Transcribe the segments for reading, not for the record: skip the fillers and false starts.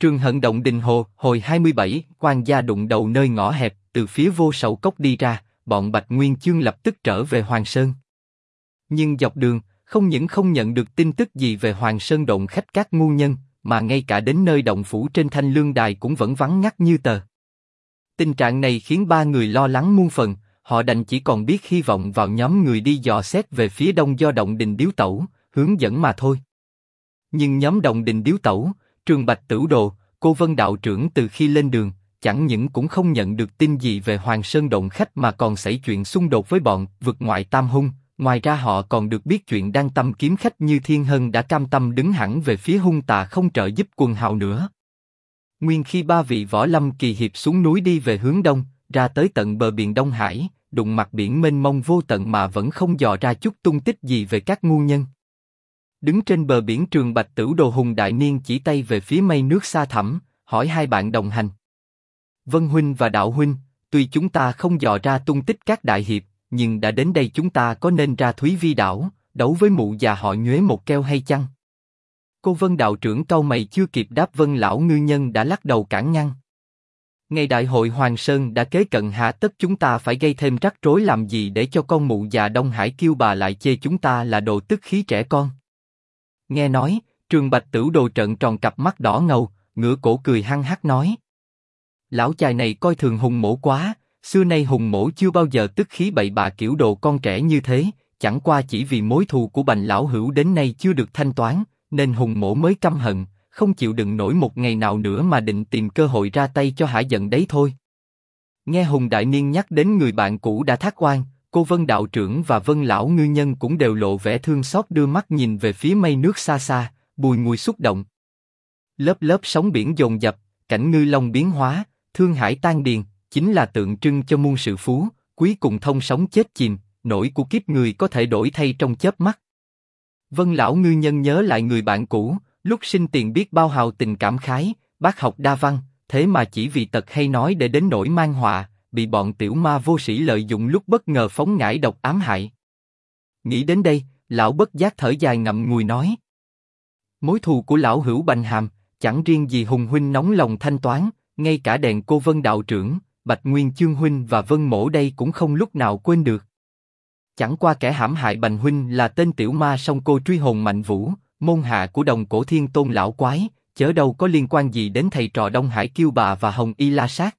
Trường Hận Động Đình Hồ, hồi 27, quan gia đụng đầu nơi ngõ hẹp, từ phía Vô Sầu Cốc đi ra, bọn Bạch Nguyên Chương lập tức trở về Hoàng Sơn. Nhưng dọc đường, không những không nhận được tin tức gì về Hoàng Sơn động khách các ngu nhân, mà ngay cả đến nơi động phủ trên Thanh Lương Đài cũng vẫn vắng ngắt như tờ. Tình trạng này khiến ba người lo lắng muôn phần, họ đành chỉ còn biết hy vọng vào nhóm người đi dò xét về phía đông do Động Đình Điếu Tẩu hướng dẫn mà thôi. Nhưng nhóm Động Đình Điếu Tẩu, Trường Bạch Tửu Đồ, Cô Vân đạo trưởng từ khi lên đường, chẳng những cũng không nhận được tin gì về Hoàng Sơn động khách mà còn xảy chuyện xung đột với bọn vực ngoại Tam Hung. Ngoài ra họ còn được biết chuyện Đăng Tâm kiếm khách Như Thiên Hân đã cam tâm đứng hẳn về phía Hung Tà không trợ giúp quần hào nữa. Nguyên khi ba vị võ lâm kỳ hiệp xuống núi đi về hướng đông, ra tới tận bờ biển Đông Hải, đụng mặt biển mênh mông vô tận mà vẫn không dò ra chút tung tích gì về các ngu nhân. Đứng trên bờ biển, Trường Bạch Tửu Đồ Hùng đại niên chỉ tay về phía mây nước xa thẳm, hỏi hai bạn đồng hành: Vân huynh và Đạo huynh, tuy chúng ta không dò ra tung tích các đại hiệp, nhưng đã đến đây chúng ta có nên ra Thúy Vi đảo, đấu với mụ già họ Nhuế một keo hay chăng? Cô Vân đạo trưởng cau mày chưa kịp đáp, Vân lão ngư nhân đã lắc đầu cản ngăn. Ngày đại hội Hoàng Sơn đã kế cận, hạ tất chúng ta phải gây thêm rắc rối làm gì để cho con mụ già Đông Hải kiêu bà lại chê chúng ta là đồ tức khí trẻ con. Nghe nói, Trường Bạch Tửu Đồ trợn tròn cặp mắt đỏ ngầu, ngửa cổ cười hăng hắc nói: Lão chài này coi thường Hùng mỗ quá, xưa nay Hùng mỗ chưa bao giờ tức khí bậy bạ kiểu đồ con trẻ như thế, chẳng qua chỉ vì mối thù của Bành lão hữu đến nay chưa được thanh toán, nên Hùng mỗ mới căm hận, không chịu đựng nổi một ngày nào nữa mà định tìm cơ hội ra tay cho hả giận đấy thôi. Nghe Hùng đại niên nhắc đến người bạn cũ đã thác oan, cô Vân đạo trưởng và Vân lão ngư nhân cũng đều lộ vẻ thương xót, đưa mắt nhìn về phía mây nước xa xa, bùi ngùi xúc động. Lớp lớp sóng biển dồn dập, cảnh ngư long biến hóa, thương hải tan điền, chính là tượng trưng cho muôn sự phú, cuối cùng thông sống chết chìm, nỗi của kiếp người có thể đổi thay trong chớp mắt. Vân lão ngư nhân nhớ lại người bạn cũ, lúc sinh tiền biết bao hào tình cảm khái, bác học đa văn, thế mà chỉ vì tật hay nói để đến nỗi mang họa, bị bọn tiểu ma vô sĩ lợi dụng lúc bất ngờ phóng ngải độc ám hại. Nghĩ đến đây, lão bất giác thở dài ngậm ngùi nói: Mối thù của lão hữu Bành Hàm, chẳng riêng gì Hùng huynh nóng lòng thanh toán, ngay cả đèn cô Vân đạo trưởng, Bạch Nguyên Chương huynh và Vân mỗ đây cũng không lúc nào quên được. Chẳng qua kẻ hãm hại Bành huynh là tên tiểu ma song cô truy hồn Mạnh Vũ, môn hạ của Đồng Cổ Thiên Tôn lão quái, chớ đâu có liên quan gì đến thầy trò Đông Hải Kiêu Bà và Hồng Y La Sát.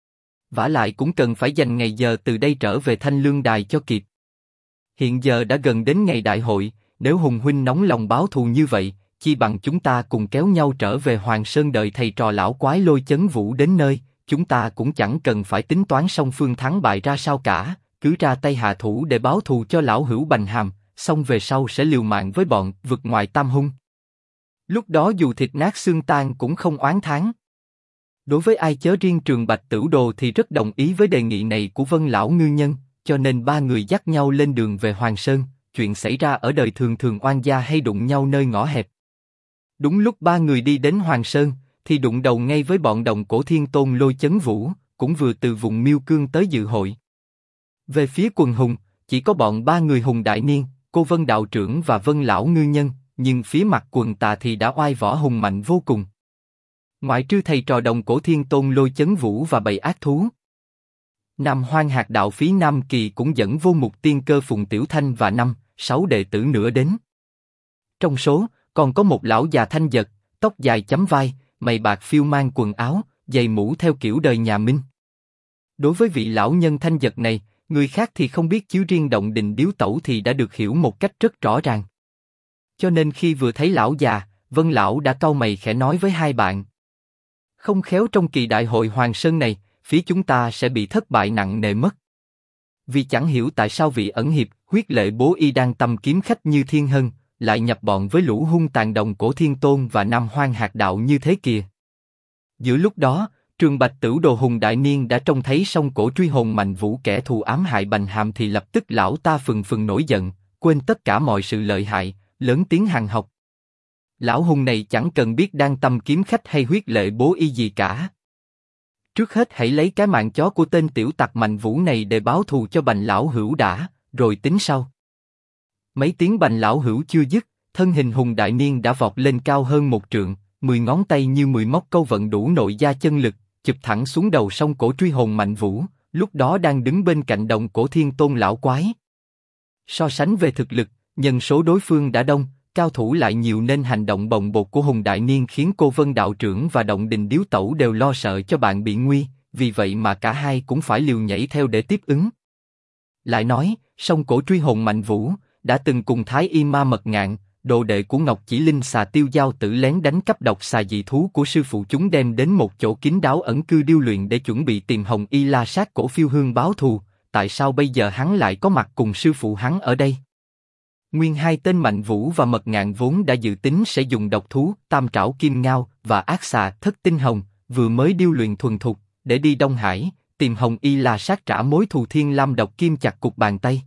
Vả lại cũng cần phải dành ngày giờ từ đây trở về Thanh Lương Đài cho kịp. Hiện giờ đã gần đến ngày đại hội, nếu Hùng huynh nóng lòng báo thù như vậy, chi bằng chúng ta cùng kéo nhau trở về Hoàng Sơn đợi thầy trò lão quái Lôi Chấn Vũ đến nơi, chúng ta cũng chẳng cần phải tính toán song phương thắng bại ra sao cả, cứ ra tay hạ thủ để báo thù cho lão hữu Bành Hàm, xong về sau sẽ liều mạng với bọn vực ngoại Tam Hung. Lúc đó dù thịt nát xương tan cũng không oán thán. Đối với ai chớ riêng Trường Bạch Tửu Đồ thì rất đồng ý với đề nghị này của Vân lão ngư nhân, cho nên ba người dắt nhau lên đường về Hoàng Sơn. Chuyện xảy ra ở đời thường thường oan gia hay đụng nhau nơi ngõ hẹp. Đúng lúc ba người đi đến Hoàng Sơn, thì đụng đầu ngay với bọn Đồng Cổ Thiên Tôn Lôi Chấn Vũ, cũng vừa từ vùng Miêu Cương tới dự hội. Về phía quần hùng, chỉ có bọn ba người Hùng đại niên, cô Vân đạo trưởng và Vân lão ngư nhân, nhưng phía mặt quần Tà thì đã oai võ hùng mạnh vô cùng. Ngoại trừ thầy trò Đồng Cổ Thiên Tôn Lôi Chấn Vũ và bầy ác thú, Nam Hoang Hạt đạo phí Nam Kỳ cũng dẫn vô mục tiên cơ Phùng Tiểu Thanh và 5-6 đệ tử nữa đến. Trong số còn có một lão già thanh giật, tóc dài chấm vai, mày bạc phiêu mang quần áo, giày mũ theo kiểu đời nhà Minh. Đối với vị lão nhân thanh giật này, người khác thì không biết, chiếu riêng Động Đình Điếu Tẩu thì đã được hiểu một cách rất rõ ràng. Cho nên khi vừa thấy lão già, Vân lão đã cau mày khẽ nói với hai bạn: Không khéo trong kỳ đại hội Hoàng Sơn này, phía chúng ta sẽ bị thất bại nặng nề mất. Vì chẳng hiểu tại sao vị ẩn hiệp, huyết lệ bố y Đăng Tâm kiếm khách Như Thiên Hân lại nhập bọn với lũ hung tàn Đồng Cổ Thiên Tôn và Nam Hoang Hạt đạo như thế kìa. Giữa lúc đó, Trường Bạch Tửu Đồ Hùng đại niên đã trông thấy song cổ truy hồn Mạnh Vũ kẻ thù ám hại Bành Hàm thì lập tức lão ta phừng phừng nổi giận, quên tất cả mọi sự lợi hại, lớn tiếng hằn học: Lão hùng này chẳng cần biết Đăng Tâm kiếm khách hay huyết lệ bố y gì cả. Trước hết hãy lấy cái mạng chó của tên tiểu tặc Mạnh Vũ này để báo thù cho Bành lão hữu đã, rồi tính sau. Mấy tiếng Bành lão hữu chưa dứt, thân hình Hùng đại niên đã vọt lên cao hơn một trượng, 10 ngón tay như 10 móc câu vận đủ nội gia chân lực, chụp thẳng xuống đầu song cổ truy hồn Mạnh Vũ, lúc đó đang đứng bên cạnh Đồng Cổ Thiên Tôn lão quái. So sánh về thực lực, nhân số đối phương đã đông, cao thủ lại nhiều nên hành động bồng bột của Hùng Đại Niên khiến Cô Vân đạo trưởng và Động Đình Điếu Tẩu đều lo sợ cho bạn bị nguy, vì vậy mà cả hai cũng phải liều nhảy theo để tiếp ứng. Lại nói, song cổ truy hồn Mạnh Vũ đã từng cùng Thái Y Ma Mật Ngạn, đồ đệ của Ngọc Chỉ Linh Xà Tiêu Giao Tử lén đánh cắp độc xà dị thú của sư phụ chúng đem đến một chỗ kín đáo ẩn cư điêu luyện để chuẩn bị tìm Hồng Y La Sát Cổ Phiêu Hương báo thù. Tại sao bây giờ hắn lại có mặt cùng sư phụ hắn ở đây? Nguyên hai tên Mạnh Vũ và Mật Ngạn vốn đã dự tính sẽ dùng độc thú Tam Trảo Kim Ngao và ác xà Thất Tinh Hồng vừa mới điêu luyện thuần thục để đi Đông Hải tìm Hồng Y La Sát trả mối thù Thiên Lam độc kim chặt cục bàn tay.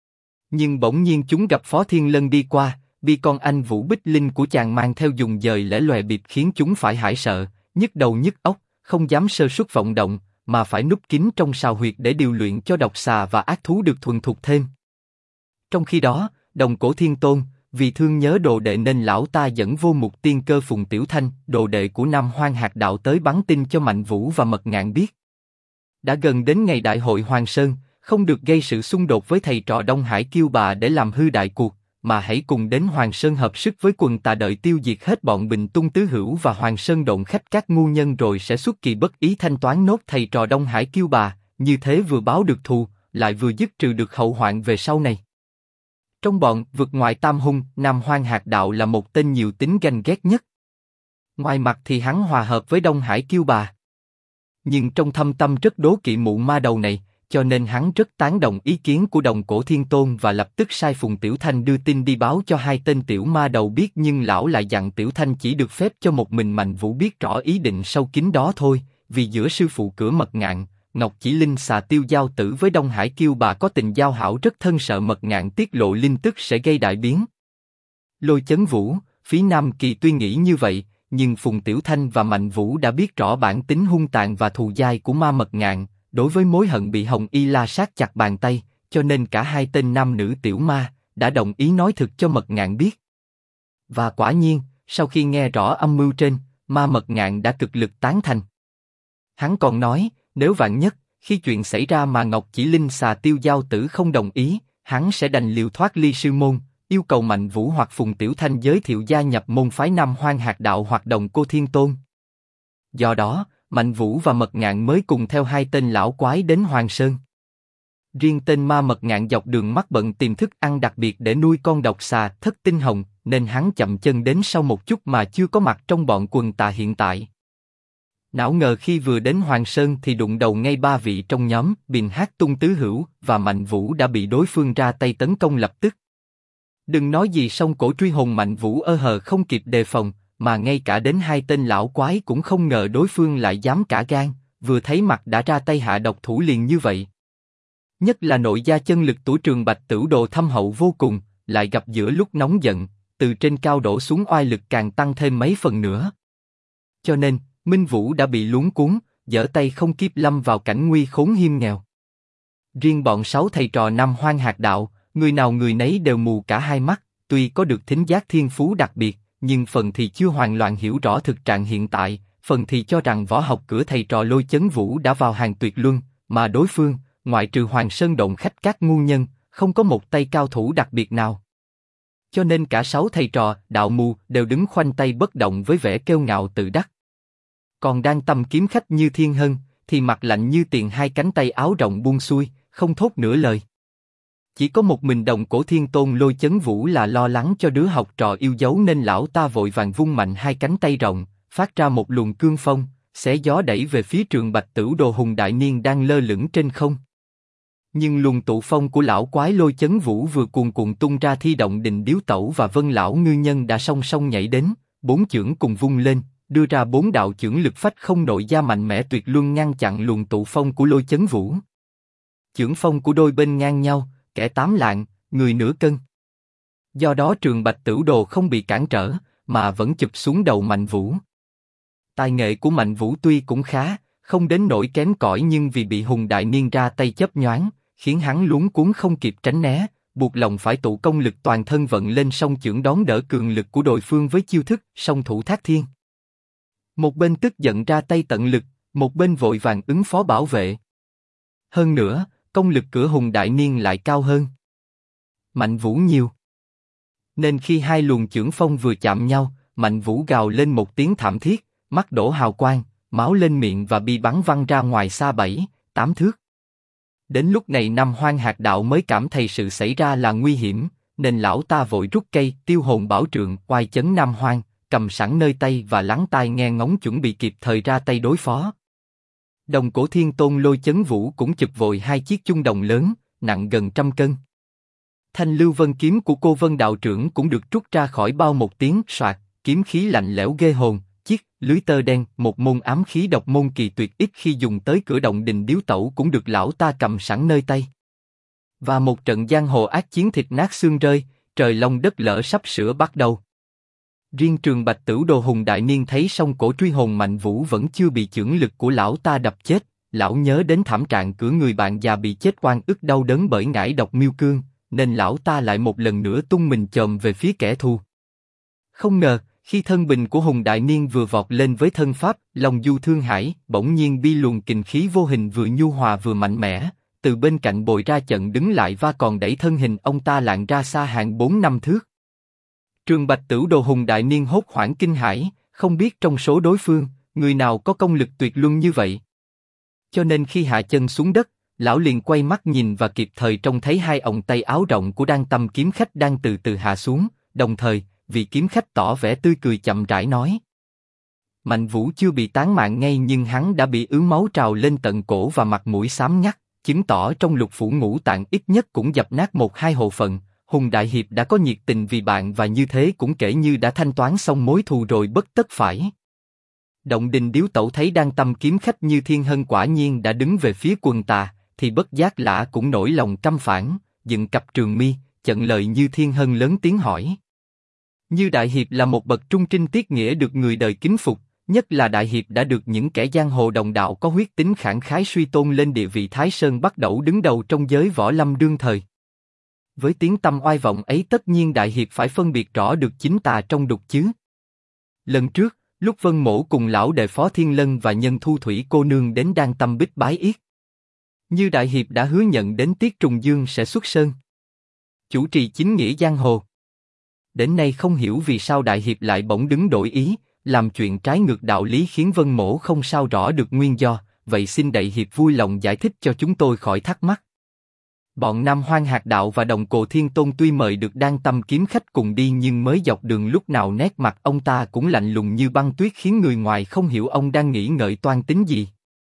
Nhưng bỗng nhiên chúng gặp Phó Thiên Lân đi qua, bị con anh Vũ Bích Linh của chàng mang theo dùng dời lẻ lòe bịp khiến chúng phải hãi sợ, nhức đầu nhức óc, không dám sơ suất vọng động, mà phải núp kín trong sào huyệt để điều luyện cho độc xà và ác thú được thuần thục thêm. Trong khi đó, Đồng Cổ Thiên Tôn, vì thương nhớ đồ đệ nên lão ta dẫn Vô Mục Tiên Cơ Phùng Tiểu Thanh, đồ đệ của Nam Hoang Hạt Đạo tới bắn tin cho Mạnh Vũ và Mật Ngạn biết. Đã gần đến ngày đại hội Hoàng Sơn, không được gây sự xung đột với thầy trò Đông Hải Kiêu Bà để làm hư đại cuộc, mà hãy cùng đến Hoàng Sơn hợp sức với quần tà đợi tiêu diệt hết bọn Bình Tung Tứ Hữu và Hoàng Sơn độn khách các ngu nhân rồi sẽ xuất kỳ bất ý thanh toán nốt thầy trò Đông Hải Kiêu Bà, như thế vừa báo được thù, lại vừa dứt trừ được hậu hoạn về sau này. Trong bọn vượt ngoại tam hung, Nam Hoang Hạt Đạo là một tên nhiều tính ganh ghét nhất. Ngoài mặt thì hắn hòa hợp với Đông Hải Kiêu Bà, nhưng trong thâm tâm rất đố kỵ mụ ma đầu này, cho nên hắn rất tán đồng ý kiến của Đồng Cổ Thiên Tôn và lập tức sai Phùng Tiểu Thanh đưa tin đi báo cho hai tên tiểu ma đầu biết, nhưng lão lại dặn Tiểu Thanh chỉ được phép cho một mình Mạnh Vũ biết rõ ý định sâu kín đó thôi, vì giữa sư phụ cửa Mật Ngạn, Ngọc Chỉ Linh Xà Tiêu Giao Tử với Đông Hải Kiêu Bà có tình giao hảo rất thân, sợ Mật Ngạn tiết lộ linh tức sẽ gây đại biến. Lôi Chấn Vũ, Phí Nam Kỳ tuy nghĩ như vậy, nhưng Phùng Tiểu Thanh và Mạnh Vũ đã biết rõ bản tính hung tàn và thù dai của ma Mật Ngạn, đối với mối hận bị Hồng Y La Sát chặt bàn tay, cho nên cả hai tên nam nữ tiểu ma đã đồng ý nói thực cho Mật Ngạn biết. Và quả nhiên, sau khi nghe rõ âm mưu trên, ma Mật Ngạn đã cực lực tán thành. Hắn còn nói, nếu vạn nhất, khi chuyện xảy ra mà Ngọc Chỉ Linh Xà Tiêu Giao Tử không đồng ý, hắn sẽ đành liều thoát ly sư môn, yêu cầu Mạnh Vũ hoặc Phùng Tiểu Thanh giới thiệu gia nhập môn phái Nam Hoang Hạt Đạo hoặc Đồng Cô Thiên Tôn. Do đó, Mạnh Vũ và Mật Ngạn mới cùng theo hai tên lão quái đến Hoàng Sơn. Riêng tên ma Mật Ngạn dọc đường mắc bận tìm thức ăn đặc biệt để nuôi con độc xà Thất Tinh Hồng, nên hắn chậm chân đến sau một chút mà chưa có mặt trong bọn quần tà hiện tại. Não ngờ khi vừa đến Hoàng Sơn thì đụng đầu ngay ba vị trong nhóm Bình Hát Tung Tứ Hữu và Mạnh Vũ đã bị đối phương ra tay tấn công lập tức. Đừng nói gì song cổ truy hồn Mạnh Vũ ơ hờ không kịp đề phòng, mà ngay cả đến hai tên lão quái cũng không ngờ đối phương lại dám cả gan, vừa thấy mặt đã ra tay hạ độc thủ liền như vậy. Nhất là nội gia chân lực Tủ Trường Bạch Tửu Đồ thâm hậu vô cùng, lại gặp giữa lúc nóng giận, từ trên cao đổ xuống oai lực càng tăng thêm mấy phần nữa. Cho nên, Minh Vũ đã bị luống cuống, giở tay không kịp lâm vào cảnh nguy khốn hiểm nghèo. Riêng bọn sáu thầy trò Nam Hoang Hạt Đạo, người nào người nấy đều mù cả hai mắt, tuy có được thính giác thiên phú đặc biệt, nhưng phần thì chưa hoàn toàn hiểu rõ thực trạng hiện tại, phần thì cho rằng võ học cửa thầy trò Lôi Chấn Vũ đã vào hàng tuyệt luân, mà đối phương, ngoại trừ Hoàng Sơn độn khách các ngu nhân, không có một tay cao thủ đặc biệt nào. Cho nên cả sáu thầy trò đạo mù đều đứng khoanh tay bất động với vẻ kiêu ngạo tự đắc. Còn đang tâm kiếm khách Như Thiên Hân thì mặt lạnh như tiền, hai cánh tay áo rộng buông xuôi, không thốt nửa lời. Chỉ có một mình Đồng Cổ Thiên Tôn Lôi Chấn Vũ là lo lắng cho đứa học trò yêu dấu nên lão ta vội vàng vung mạnh hai cánh tay rộng, phát ra một luồng cương phong, xé gió đẩy về phía Trường Bạch Tửu Đồ Hùng Đại Niên đang lơ lửng trên không. Nhưng luồng tụ phong của lão quái Lôi Chấn Vũ vừa cuồn cuộn tung ra thi Động Đình Điếu Tẩu và Vân lão ngư nhân đã song song nhảy đến, bốn chưởng cùng vung lên, đưa ra bốn đạo chưởng lực phách không nội gia mạnh mẽ tuyệt luân ngăn chặn luồng tụ phong của Lôi Chấn Vũ. Chưởng phong của đôi bên ngang nhau, kẻ 8 lạng, người nửa cân. Do đó Trường Bạch Tửu Đồ không bị cản trở, mà vẫn chụp xuống đầu Mạnh Vũ. Tài nghệ của Mạnh Vũ tuy cũng khá, không đến nỗi kém cỏi, nhưng vì bị Hùng Đại Niên ra tay chớp nhoáng, khiến hắn luống cuống không kịp tránh né, buộc lòng phải tụ công lực toàn thân vận lên song chưởng đón đỡ cường lực của đối phương với chiêu thức song thủ thác thiên. Một bên tức giận ra tay tận lực, một bên vội vàng ứng phó bảo vệ. Hơn nữa, công lực cửa Hùng Đại Niên lại cao hơn Mạnh Vũ nhiều. Nên khi hai luồng chưởng phong vừa chạm nhau, Mạnh Vũ gào lên một tiếng thảm thiết, mắt đổ hào quang, máu lên miệng và bị bắn văng ra ngoài xa 7, 8 thước. Đến lúc này Nam Hoang Hạt Đạo mới cảm thấy sự xảy ra là nguy hiểm, nên lão ta vội rút cây Tiêu Hồn Bảo Trượng oai chấn Nam Hoang, cầm sẵn nơi tay và lắng tai nghe ngóng chuẩn bị kịp thời ra tay đối phó. Đồng Cổ Thiên Tôn Lôi Chấn Vũ cũng chụp vội hai chiếc chung đồng lớn, nặng gần 100 cân. Thanh Lưu Vân kiếm của cô Vân Đạo Trưởng cũng được trút ra khỏi bao một tiếng soạt, kiếm khí lạnh lẽo ghê hồn, chiếc lưới tơ đen, một môn ám khí độc môn kỳ tuyệt ít khi dùng tới cửa động đình điếu tẩu cũng được lão ta cầm sẵn nơi tay. Và một trận giang hồ ác chiến thịt nát xương rơi, trời long đất lở sắp sửa bắt đầu. Riêng Trường Bạch Tửu Đồ Hùng Đại Niên thấy song cổ truy hồn Mạnh Vũ vẫn chưa bị chưởng lực của lão ta đập chết, lão nhớ đến thảm trạng của người bạn già bị chết oan ức đau đớn bởi ngải độc miêu cương, nên lão ta lại một lần nữa tung mình chồm về phía kẻ thù. Không ngờ, khi thân bình của Hùng Đại Niên vừa vọt lên với thân pháp Long Du Thương Hải, bỗng nhiên bi luồng kình khí vô hình vừa nhu hòa vừa mạnh mẽ, từ bên cạnh bồi ra trận đứng lại và còn đẩy thân hình ông ta lạng ra xa hàng 4-5 thước. Trường Bạch Tửu Đồ Hùng Đại Niên hốt hoảng kinh hãi, không biết trong số đối phương, người nào có công lực tuyệt luân như vậy. Cho nên khi hạ chân xuống đất, lão liền quay mắt nhìn và kịp thời trông thấy hai òng tay áo rộng của Đan Tâm kiếm khách đang từ từ hạ xuống, đồng thời, vị kiếm khách tỏ vẻ tươi cười chậm rãi nói. Mạnh Vũ chưa bị tán mạng ngay nhưng hắn đã bị ứ máu trào lên tận cổ và mặt mũi xám ngắt, chứng tỏ trong lục phủ ngũ tạng ít nhất cũng dập nát 1-2 hộ phận. Hùng Đại Hiệp đã có nhiệt tình vì bạn và như thế cũng kể như đã thanh toán xong mối thù rồi bất tất phải. Động đình điếu tẩu thấy Đan Tâm kiếm khách Như Thiên Hân quả nhiên đã đứng về phía quần tà, thì bất giác lã cũng nổi lòng căm phản, dựng cặp trường mi, chận lời Như Thiên Hân lớn tiếng hỏi. Như Đại Hiệp là một bậc trung trinh tiết nghĩa được người đời kính phục, nhất là Đại Hiệp đã được những kẻ giang hồ đồng đạo có huyết tính khẳng khái suy tôn lên địa vị Thái Sơn Bắt Đẩu đứng đầu trong giới võ lâm đương thời. Với tiếng tăm oai vọng ấy tất nhiên Đại Hiệp phải phân biệt rõ được chính tà trong đục chứ. Lần trước, lúc Vân Mỗ cùng lão đệ Phó Thiên Lân và Nhân Thu Thủy cô nương đến Đan Tâm Bích bái yết, Như Đại Hiệp đã hứa nhận đến Tiết Trùng Dương sẽ xuất sơn, chủ trì chính nghĩa giang hồ. Đến nay không hiểu vì sao Đại Hiệp lại bỗng đứng đổi ý, làm chuyện trái ngược đạo lý khiến Vân Mỗ không sao rõ được nguyên do, vậy xin Đại Hiệp vui lòng giải thích cho chúng tôi khỏi thắc mắc. Bọn Nam Hoang Hạt Đạo và Đồng Cồ Thiên Tôn tuy mời được Đan Tâm kiếm khách cùng đi nhưng mới dọc đường lúc nào nét mặt ông ta cũng lạnh lùng như băng tuyết khiến người ngoài không hiểu ông đang nghĩ ngợi toan tính gì.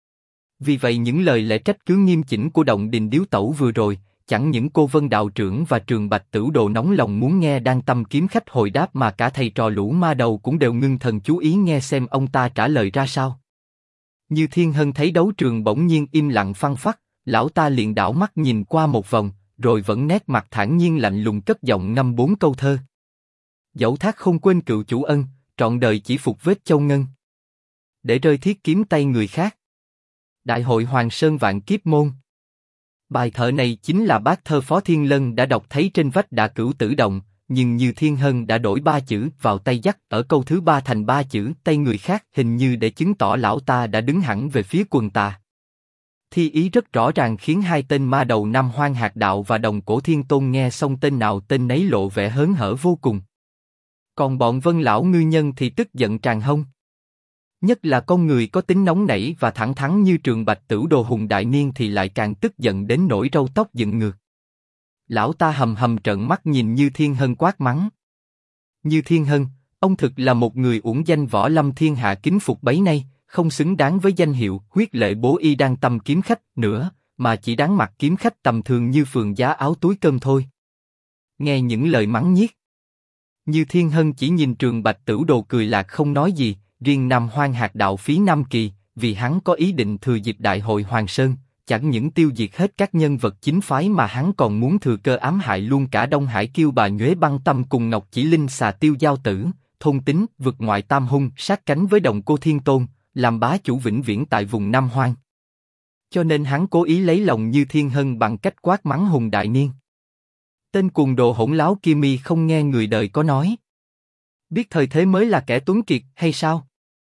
Vì vậy những lời lẽ trách cứ nghiêm chỉnh của Động Đình Điếu Tẩu vừa rồi, chẳng những cô Vân Đạo Trưởng và Trường Bạch Tửu Đồ nóng lòng muốn nghe Đan Tâm kiếm khách hồi đáp mà cả thầy trò lũ ma đầu cũng đều ngưng thần chú ý nghe xem ông ta trả lời ra sao. Như Thiên Hân thấy đấu trường bỗng nhiên im lặng phăng phắc, lão ta liền đảo mắt nhìn qua một vòng, rồi vẫn nét mặt thản nhiên lạnh lùng cất giọng ngâm 4 câu thơ. Dẫu thác không quên cựu chủ ân, trọn đời chỉ phục vết châu ngân. Để rơi thiết kiếm tay người khác. Đại hội Hoàng Sơn vạn kiếp môn. Bài thơ này chính là bát thơ Phó Thiên Lân đã đọc thấy trên vách Đả Cửu Tử Động, nhưng Như Thiên Hân đã đổi 3 chữ vào tay dắt ở câu thứ 3 thành 3 chữ tay người khác, hình như để chứng tỏ lão ta đã đứng hẳn về phía quần tà. Thi ý rất rõ ràng khiến hai tên ma đầu Nam Hoang Hạt Đạo và Đồng Cổ Thiên Tôn nghe xong tên nào tên nấy lộ vẻ hớn hở vô cùng. Còn bọn Vân lão ngư nhân thì tức giận tràn hông. Nhất là con người có tính nóng nảy và thẳng thắn như Trường Bạch Tửu Đồ Hùng Đại Niên thì lại càng tức giận đến nỗi râu tóc dựng ngược. Lão ta hầm hầm trợn mắt nhìn Như Thiên Hân quát mắng. Như Thiên Hân, ông thực là một người uổng danh võ lâm thiên hạ kính phục bấy nay, không xứng đáng với danh hiệu huyết lệ bố y Đan Tâm kiếm khách nữa, mà chỉ đáng mặc kiếm khách tầm thường như phường giá áo túi cơm thôi. Nghe những lời mắng nhiếc, Như Thiên Hân chỉ nhìn Trường Bạch Tửu Đồ cười lạc không nói gì. Riêng Nam Hoang Hạt Đạo phí Nam Kỳ, vì hắn có ý định thừa dịp Đại hội Hoàng Sơn, chẳng những tiêu diệt hết các nhân vật chính phái mà hắn còn muốn thừa cơ ám hại luôn cả Đông Hải Kiêu Bà Nhuế Băng Tâm cùng Ngọc Chỉ Linh Xà Tiêu Giao Tử, thôn tính vực ngoại tam hung sát cánh với Đồng Cô Thiên Tôn, làm bá chủ vĩnh viễn tại vùng Nam Hoang. Cho nên hắn cố ý lấy lòng Như Thiên Hân bằng cách quát mắng Hùng Đại Niên. Tên cuồng đồ hỗn láo kia mi không nghe người đời có nói. Biết thời thế mới là kẻ tuấn kiệt hay sao?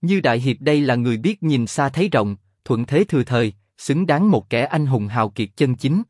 Như đại hiệp đây là người biết nhìn xa thấy rộng, thuận thế thừa thời, xứng đáng một kẻ anh hùng hào kiệt chân chính.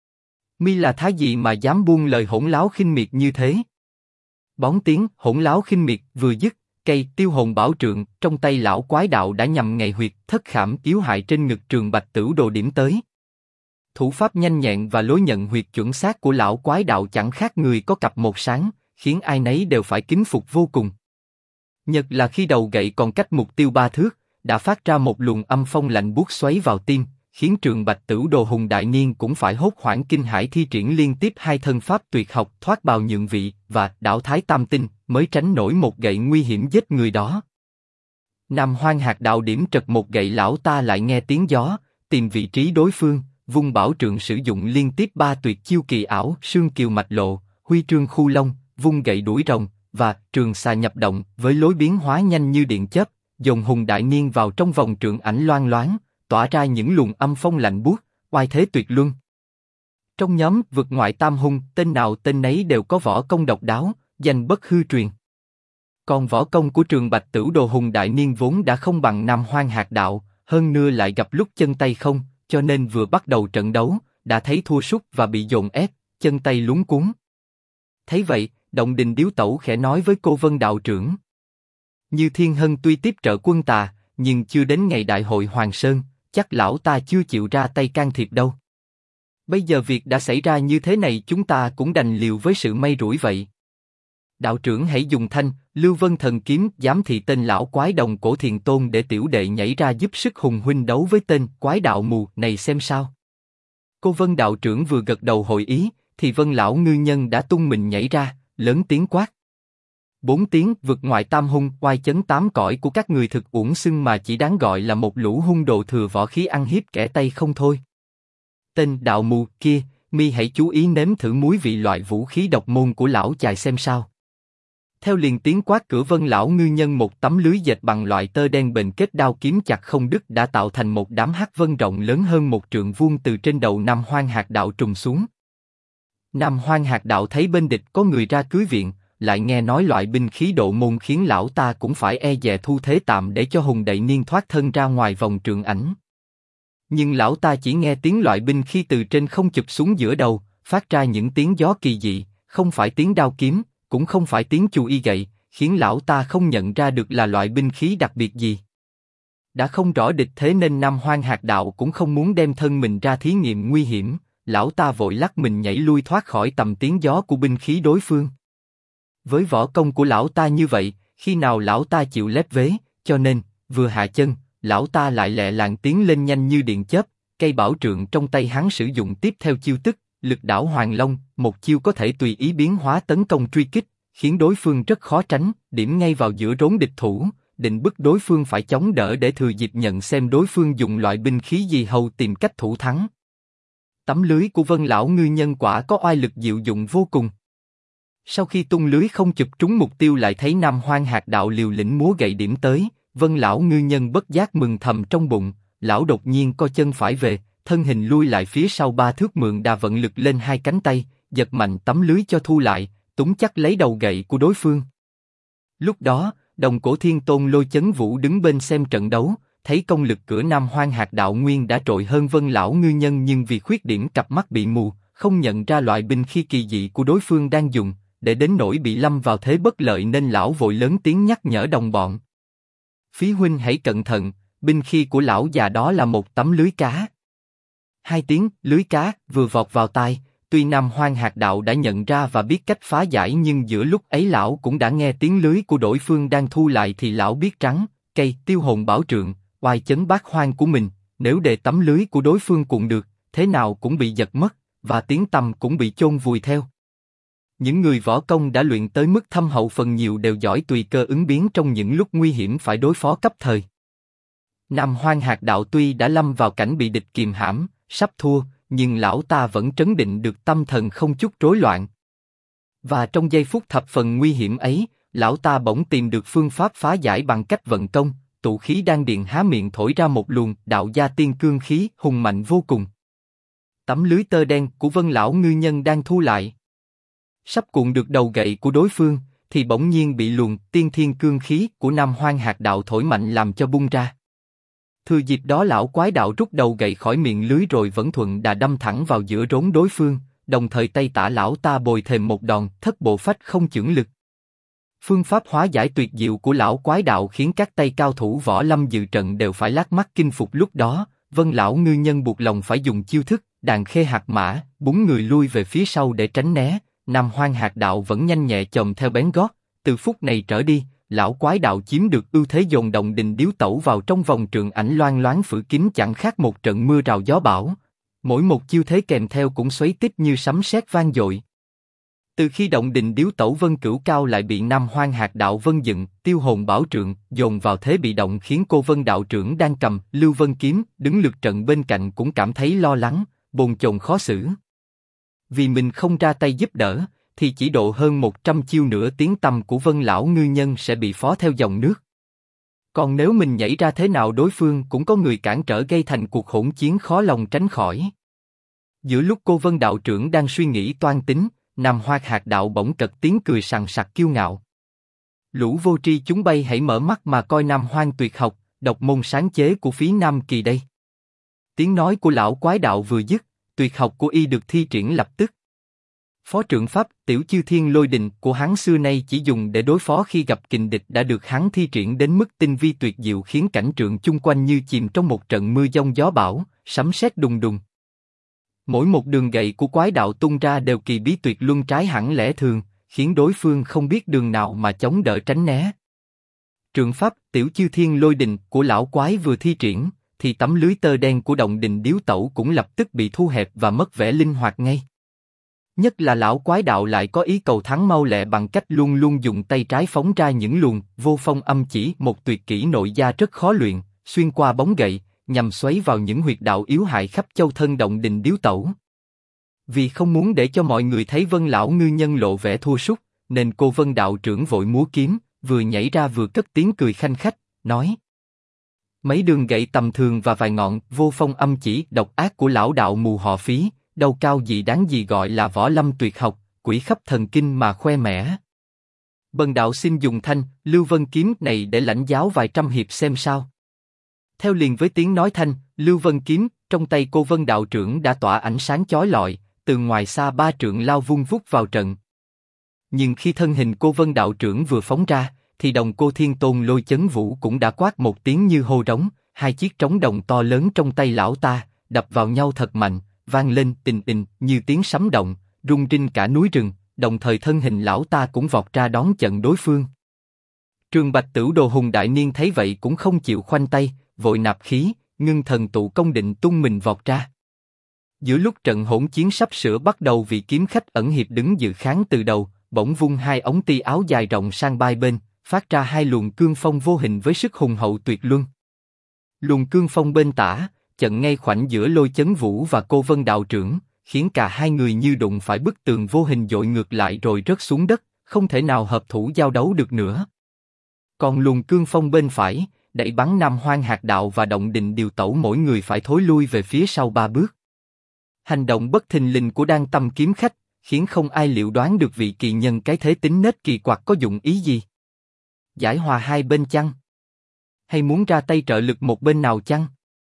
Mi là thái gì mà dám buông lời hỗn láo khinh miệt như thế? Bóng tiếng hỗn láo khinh miệt vừa dứt, cây tiêu hồn bảo trượng trong tay lão quái đạo đã nhằm ngay huyệt thất khảm yếu hại trên ngực Trường Bạch Tửu Đồ điểm tới. Thủ pháp nhanh nhẹn và lối nhận huyệt chuẩn xác của lão quái đạo chẳng khác người có cặp một sáng, khiến ai nấy đều phải kính phục vô cùng. Nhất là khi đầu gậy còn cách mục tiêu 3 thước, đã phát ra một luồng âm phong lạnh buốt xoáy vào tim, khiến Trường Bạch Tửu Đồ Hùng đại niên cũng phải hốt hoảng kinh hãi thi triển liên tiếp 2 thân pháp tuyệt học thoát bào nhượng vị và đảo thái tam tinh, mới tránh nổi một gậy nguy hiểm giết người đó. Nam Hoang Hạc đạo điểm trật một gậy lão ta lại nghe tiếng gió, tìm vị trí đối phương, vung bảo trượng sử dụng liên tiếp 3 tuyệt chiêu kỳ ảo, sương kiều mạch lộ, huy trương khu long, vung gậy đuổi rồng và trường xà nhập động với lối biến hóa nhanh như điện chớp, dồn Hùng đại niên vào trong vòng trượng ảnh loang loáng, tỏa ra những luồng âm phong lạnh buốt, oai thế tuyệt luân. Trong nhóm vực ngoại tam hung, tên nào tên nấy đều có võ công độc đáo, danh bất hư truyền. Còn võ công của Trường Bạch Tửu Đồ Hùng đại niên vốn đã không bằng Nam Hoang Hạc đạo, hơn nữa lại gặp lúc chân tay không, cho nên vừa bắt đầu trận đấu, đã thấy thua sút và bị dồn ép, chân tay luống cuống. Thấy vậy, Động Đình Điếu Tẩu khẽ nói với cô Vân đạo trưởng: Như Thiên Hân tuy tiếp trợ quân tà, nhưng chưa đến ngày đại hội Hoàng Sơn, chắc lão ta chưa chịu ra tay can thiệp đâu. Bây giờ việc đã xảy ra như thế này, chúng ta cũng đành liều với sự may rủi vậy. Đạo trưởng hãy dùng Thanh Lưu Vân Thần Kiếm giám thị tên lão quái Đồng Cổ Thiền Tôn để tiểu đệ nhảy ra giúp sức Hùng huynh đấu với tên quái đạo mù này xem sao. Cô Vân đạo trưởng vừa gật đầu hội ý, thì Vân lão ngư nhân đã tung mình nhảy ra, lớn tiếng quát: 4 tiếng vực ngoại tam hung, oai chấn 8 cõi của các người thực uổng xưng mà chỉ đáng gọi là một lũ hung đồ thừa võ khí ăn hiếp kẻ Tây không thôi. Tên đạo mù kia, mi hãy chú ý nếm thử muối vị loại vũ khí độc môn của lão chài xem sao. Theo liền tiếng quát cửa Vân lão ngư nhân, một tấm lưới dệt bằng loại tơ đen bền kết đao kiếm chặt không đứt đã tạo thành một đám hắc vân rộng lớn hơn 1 trượng vuông từ trên đầu Nam Hoang Hạc đạo trùng xuống. Nam Hoang Hạc đạo thấy bên địch có người ra cứu viện, lại nghe nói loại binh khí độ môn khiến lão ta cũng phải e dè thu thế tạm để cho Hùng đại niên thoát thân ra ngoài vòng trượng ảnh. Nhưng lão ta chỉ nghe tiếng loại binh khí từ trên không chụp xuống giữa đầu, phát ra những tiếng gió kỳ dị, không phải tiếng đao kiếm, cũng không phải tiếng chù y gậy, khiến lão ta không nhận ra được là loại binh khí đặc biệt gì. Đã không rõ địch thế nên Nam Hoang Hạc đạo cũng không muốn đem thân mình ra thí nghiệm nguy hiểm, lão ta vội lắc mình nhảy lui thoát khỏi tầm tiếng gió của binh khí đối phương. Với võ công của lão ta như vậy, khi nào lão ta chịu lép vế, cho nên vừa hạ chân, lão ta lại lẹ làng tiến lên nhanh như điện chớp. Cây bảo trượng trong tay hắn sử dụng tiếp theo chiêu tức lực đảo Hoàng Long, một chiêu có thể tùy ý biến hóa tấn công truy kích, khiến đối phương rất khó tránh, điểm ngay vào giữa rốn địch thủ, định bức đối phương phải chống đỡ để thừa dịp nhận xem đối phương dùng loại binh khí gì hầu tìm cách thủ thắng. Tấm lưới của Vân lão ngư nhân quả có oai lực diệu dụng vô cùng. Sau khi tung lưới không chụp trúng mục tiêu, lại thấy Nam Hoang Hạc đạo liều lĩnh múa gậy điểm tới, Vân lão ngư nhân bất giác mừng thầm trong bụng, lão đột nhiên co chân phải về, thân hình lui lại phía sau 3 thước, mượn đà vận lực lên 2 cánh tay, giật mạnh tấm lưới cho thu lại, túng chắc lấy đầu gậy của đối phương. Lúc đó, Đồng Cổ Thiên Tôn Lôi Chấn Vũ đứng bên xem trận đấu, thấy công lực cửa Nam Hoang Hạc đạo nguyên đã trội hơn Vân lão ngư nhân, nhưng vì khuyết điểm cặp mắt bị mù, không nhận ra loại binh khí kỳ dị của đối phương đang dùng, để đến nỗi bị lâm vào thế bất lợi nên lão vội lớn tiếng nhắc nhở đồng bọn: Phí huynh hãy cẩn thận, binh khí của lão già đó là một tấm lưới cá. 2 tiếng lưới cá vừa vọt vào tai, tuy Nam Hoang Hạc đạo đã nhận ra và biết cách phá giải, nhưng giữa lúc ấy lão cũng đã nghe tiếng lưới của đối phương đang thu lại, thì lão biết trắng cây tiêu hồn bảo trượng, oai chấn bát hoang của mình, nếu để tấm lưới của đối phương cuộn được, thế nào cũng bị giật mất, và tiếng tăm cũng bị chôn vùi theo. Những người võ công đã luyện tới mức thâm hậu phần nhiều đều giỏi tùy cơ ứng biến trong những lúc nguy hiểm phải đối phó cấp thời. Nam Hoang Hạc đạo tuy đã lâm vào cảnh bị địch kìm hãm, sắp thua, nhưng lão ta vẫn trấn định được tâm thần không chút rối loạn. Và trong giây phút thập phần nguy hiểm ấy, lão ta bỗng tìm được phương pháp phá giải bằng cách vận công, tụ khí đan điền há miệng thổi ra một luồng đạo gia tiên cương khí hùng mạnh vô cùng. Tấm lưới tơ đen của Vân lão ngư nhân đang thu lại, sắp cuộn được đầu gậy của đối phương, thì bỗng nhiên bị luồng tiên thiên cương khí của Nam Hoang Hạt Đạo thổi mạnh làm cho bung ra. Thừa dịp đó lão quái đạo rút đầu gậy khỏi miệng lưới rồi vẫn thuận đà đâm thẳng vào giữa rốn đối phương, đồng thời tay tả lão ta bồi thềm một đòn thất bộ phách không chưởng lực. Phương pháp hóa giải tuyệt diệu của lão quái đạo khiến các tay cao thủ võ lâm dự trận đều phải lác mắt kinh phục. Lúc đó, Vân lão ngư nhân buộc lòng phải dùng chiêu thức đàn khê hạt mã, búng người lui về phía sau để tránh né. Nam Hoang Hạt Đạo vẫn nhanh nhẹ chồm theo bén gót. Từ phút này trở đi, lão quái đạo chiếm được ưu thế, dồn Động Đình Điếu Tẩu vào trong vòng trường ảnh loang loáng phử kiếm chẳng khác một trận mưa rào gió bão. Mỗi một chiêu thế kèm theo cũng xoáy tích như sấm sét vang dội. Từ khi Động Đình Điếu Tẩu Vân Cửu Cao lại bị Nam Hoang Hạt Đạo Vân Dựng, Tiêu Hồn Bảo Trượng dồn vào thế bị động, khiến cô Vân đạo trưởng đang cầm Lưu Vân Kiếm đứng lượt trận bên cạnh cũng cảm thấy lo lắng, bồn chồn khó xử. Vì mình không ra tay giúp đỡ, thì chỉ độ hơn 100 chiêu nữa tiếng tăm của Vân lão ngư nhân sẽ bị phó theo dòng nước. Còn nếu mình nhảy ra thế nào đối phương cũng có người cản trở, gây thành cuộc hỗn chiến khó lòng tránh khỏi. Giữa lúc cô Vân đạo trưởng đang suy nghĩ toan tính, Nam Hoang Hạt Đạo bỗng cật tiếng cười sằng sặc kiêu ngạo. Lũ vô tri chúng bay hãy mở mắt mà coi Nam Hoang tuyệt học, độc môn sáng chế của phí Nam Kỳ đây. Tiếng nói của lão quái đạo vừa dứt, tuyệt học của y được thi triển lập tức. Phó trượng pháp Tiểu Chư Thiên Lôi Đình của hắn xưa nay chỉ dùng để đối phó khi gặp kình địch đã được hắn thi triển đến mức tinh vi tuyệt diệu, khiến cảnh tượng chung quanh như chìm trong một trận mưa giông gió bão, sấm sét đùng đùng. Mỗi một đường gậy của quái đạo tung ra đều kỳ bí tuyệt luân, trái hẳn lẽ thường, khiến đối phương không biết đường nào mà chống đỡ tránh né. Trượng pháp Tiểu Chư Thiên Lôi Đình của lão quái vừa thi triển, thì tấm lưới tơ đen của Động Đình Điếu Tẩu cũng lập tức bị thu hẹp và mất vẻ linh hoạt ngay. Nhất là lão quái đạo lại có ý cầu thắng mau lẹ bằng cách luôn luôn dùng tay trái phóng ra những luồng vô phong âm chỉ, một tuyệt kỹ nội gia rất khó luyện, xuyên qua bóng gậy, nhằm xoáy vào những huyệt đạo yếu hại khắp châu thân Động Đình Điếu Tẩu. Vì không muốn để cho mọi người thấy Vân lão ngư nhân lộ vẻ thua sút, nên cô Vân đạo trưởng vội múa kiếm, vừa nhảy ra vừa cất tiếng cười khanh khách, nói: mấy đường gậy tầm thường và vài ngọn vô phong âm chỉ độc ác của lão đạo mù họ Phí, đâu cao gì đáng gì gọi là võ lâm tuyệt học, quỷ khắp thần kinh mà khoe mẽ. Bần đạo xin dùng thanh Lưu Vân kiếm này để lãnh giáo vài trăm hiệp xem sao. Theo liền với tiếng nói thanh Lưu Vân kiếm, trong tay cô Vân đạo trưởng đã tỏa ánh sáng chói lọi, từ ngoài xa 3 trượng lao vung vút vào trận. Nhưng khi thân hình cô Vân đạo trưởng vừa phóng ra, thì đồng cô Thiên Tôn Lôi Chấn Vũ cũng đã quát một tiếng như hô trống, 2 chiếc trống đồng to lớn trong tay lão ta đập vào nhau thật mạnh, vang lên tình tình như tiếng sấm động, rung rinh cả núi rừng. Đồng thời thân hình lão ta cũng vọt ra đón trận đối phương. Trường Bạch Tửu Đồ Hùng đại niên thấy vậy cũng không chịu khoanh tay, vội nạp khí, ngưng thần tụ công định tung mình vọt ra. Giữa lúc trận hỗn chiến sắp sửa bắt đầu, vị kiếm khách ẩn hiệp đứng dự kháng từ đầu, bỗng vung 2 ống ti áo dài rộng sang 2 bên, phát ra 2 luồng cương phong vô hình với sức hùng hậu tuyệt luân. Luồng cương phong bên tả chặn ngay khoảnh giữa Lôi Chấn Vũ và cô Vân đạo trưởng, khiến cả hai người như đụng phải bức tường vô hình dội ngược lại rồi rớt xuống đất, không thể nào hợp thủ giao đấu được nữa. Còn luồng cương phong bên phải đẩy bắn Nam Hoang Hạt Đạo và Động Đình Điếu Tẩu mỗi người phải thối lui về phía sau 3 bước. Hành động bất thình lình của Đan Tâm kiếm khách khiến không ai liệu đoán được vị kỳ nhân cái thế tính nết kỳ quặc có dụng ý gì. Giải hòa hai bên chăng? Hay muốn ra tay trợ lực một bên nào chăng?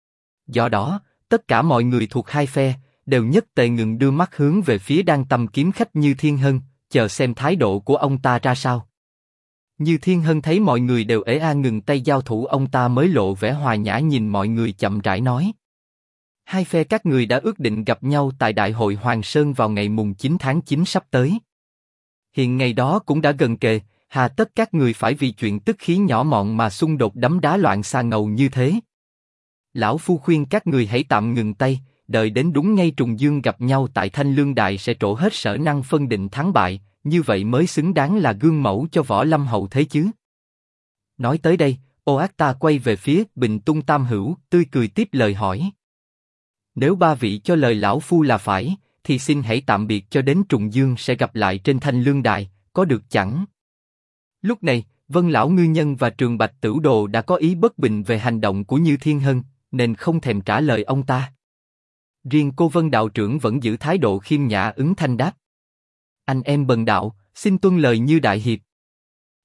Do đó, tất cả mọi người thuộc hai phe đều nhất tề ngừng đưa mắt hướng về phía Đan Tâm kiếm khách Như Thiên Hân, chờ xem thái độ của ông ta ra sao. Như Thiên Hân thấy mọi người đều ể a ngừng tay giao thủ, ông ta mới lộ vẻ hòa nhã nhìn mọi người chậm rãi nói: hai phe các người đã ước định gặp nhau tại Đại hội Hoàng Sơn vào ngày mùng 9 tháng 9 sắp tới. Hiện ngày đó cũng đã gần kề, hà tất các người phải vì chuyện tức khí nhỏ mọn mà xung đột đấm đá loạn xà ngầu như thế. Lão phu khuyên các người hãy tạm ngừng tay, đợi đến đúng ngay trùng dương gặp nhau tại Thanh Lương Đài sẽ trổ hết sở năng phân định thắng bại, như vậy mới xứng đáng là gương mẫu cho võ lâm hậu thế chứ. Nói tới đây, Ô Ác Ta quay về phía Bình Tung Tam Hữu, tươi cười tiếp lời hỏi: nếu ba vị cho lời lão phu là phải, thì xin hãy tạm biệt cho đến trùng dương sẽ gặp lại trên Thanh Lương Đài, có được chẳng? Lúc này, Vân lão ngư nhân và Trường Bạch Tửu Đồ đã có ý bất bình về hành động của Như Thiên Hân, nên không thèm trả lời ông ta. Riêng cô Vân đạo trưởng vẫn giữ thái độ khiêm nhã ứng thanh đáp: anh em bần đạo, xin tuân lời Như đại hiệp.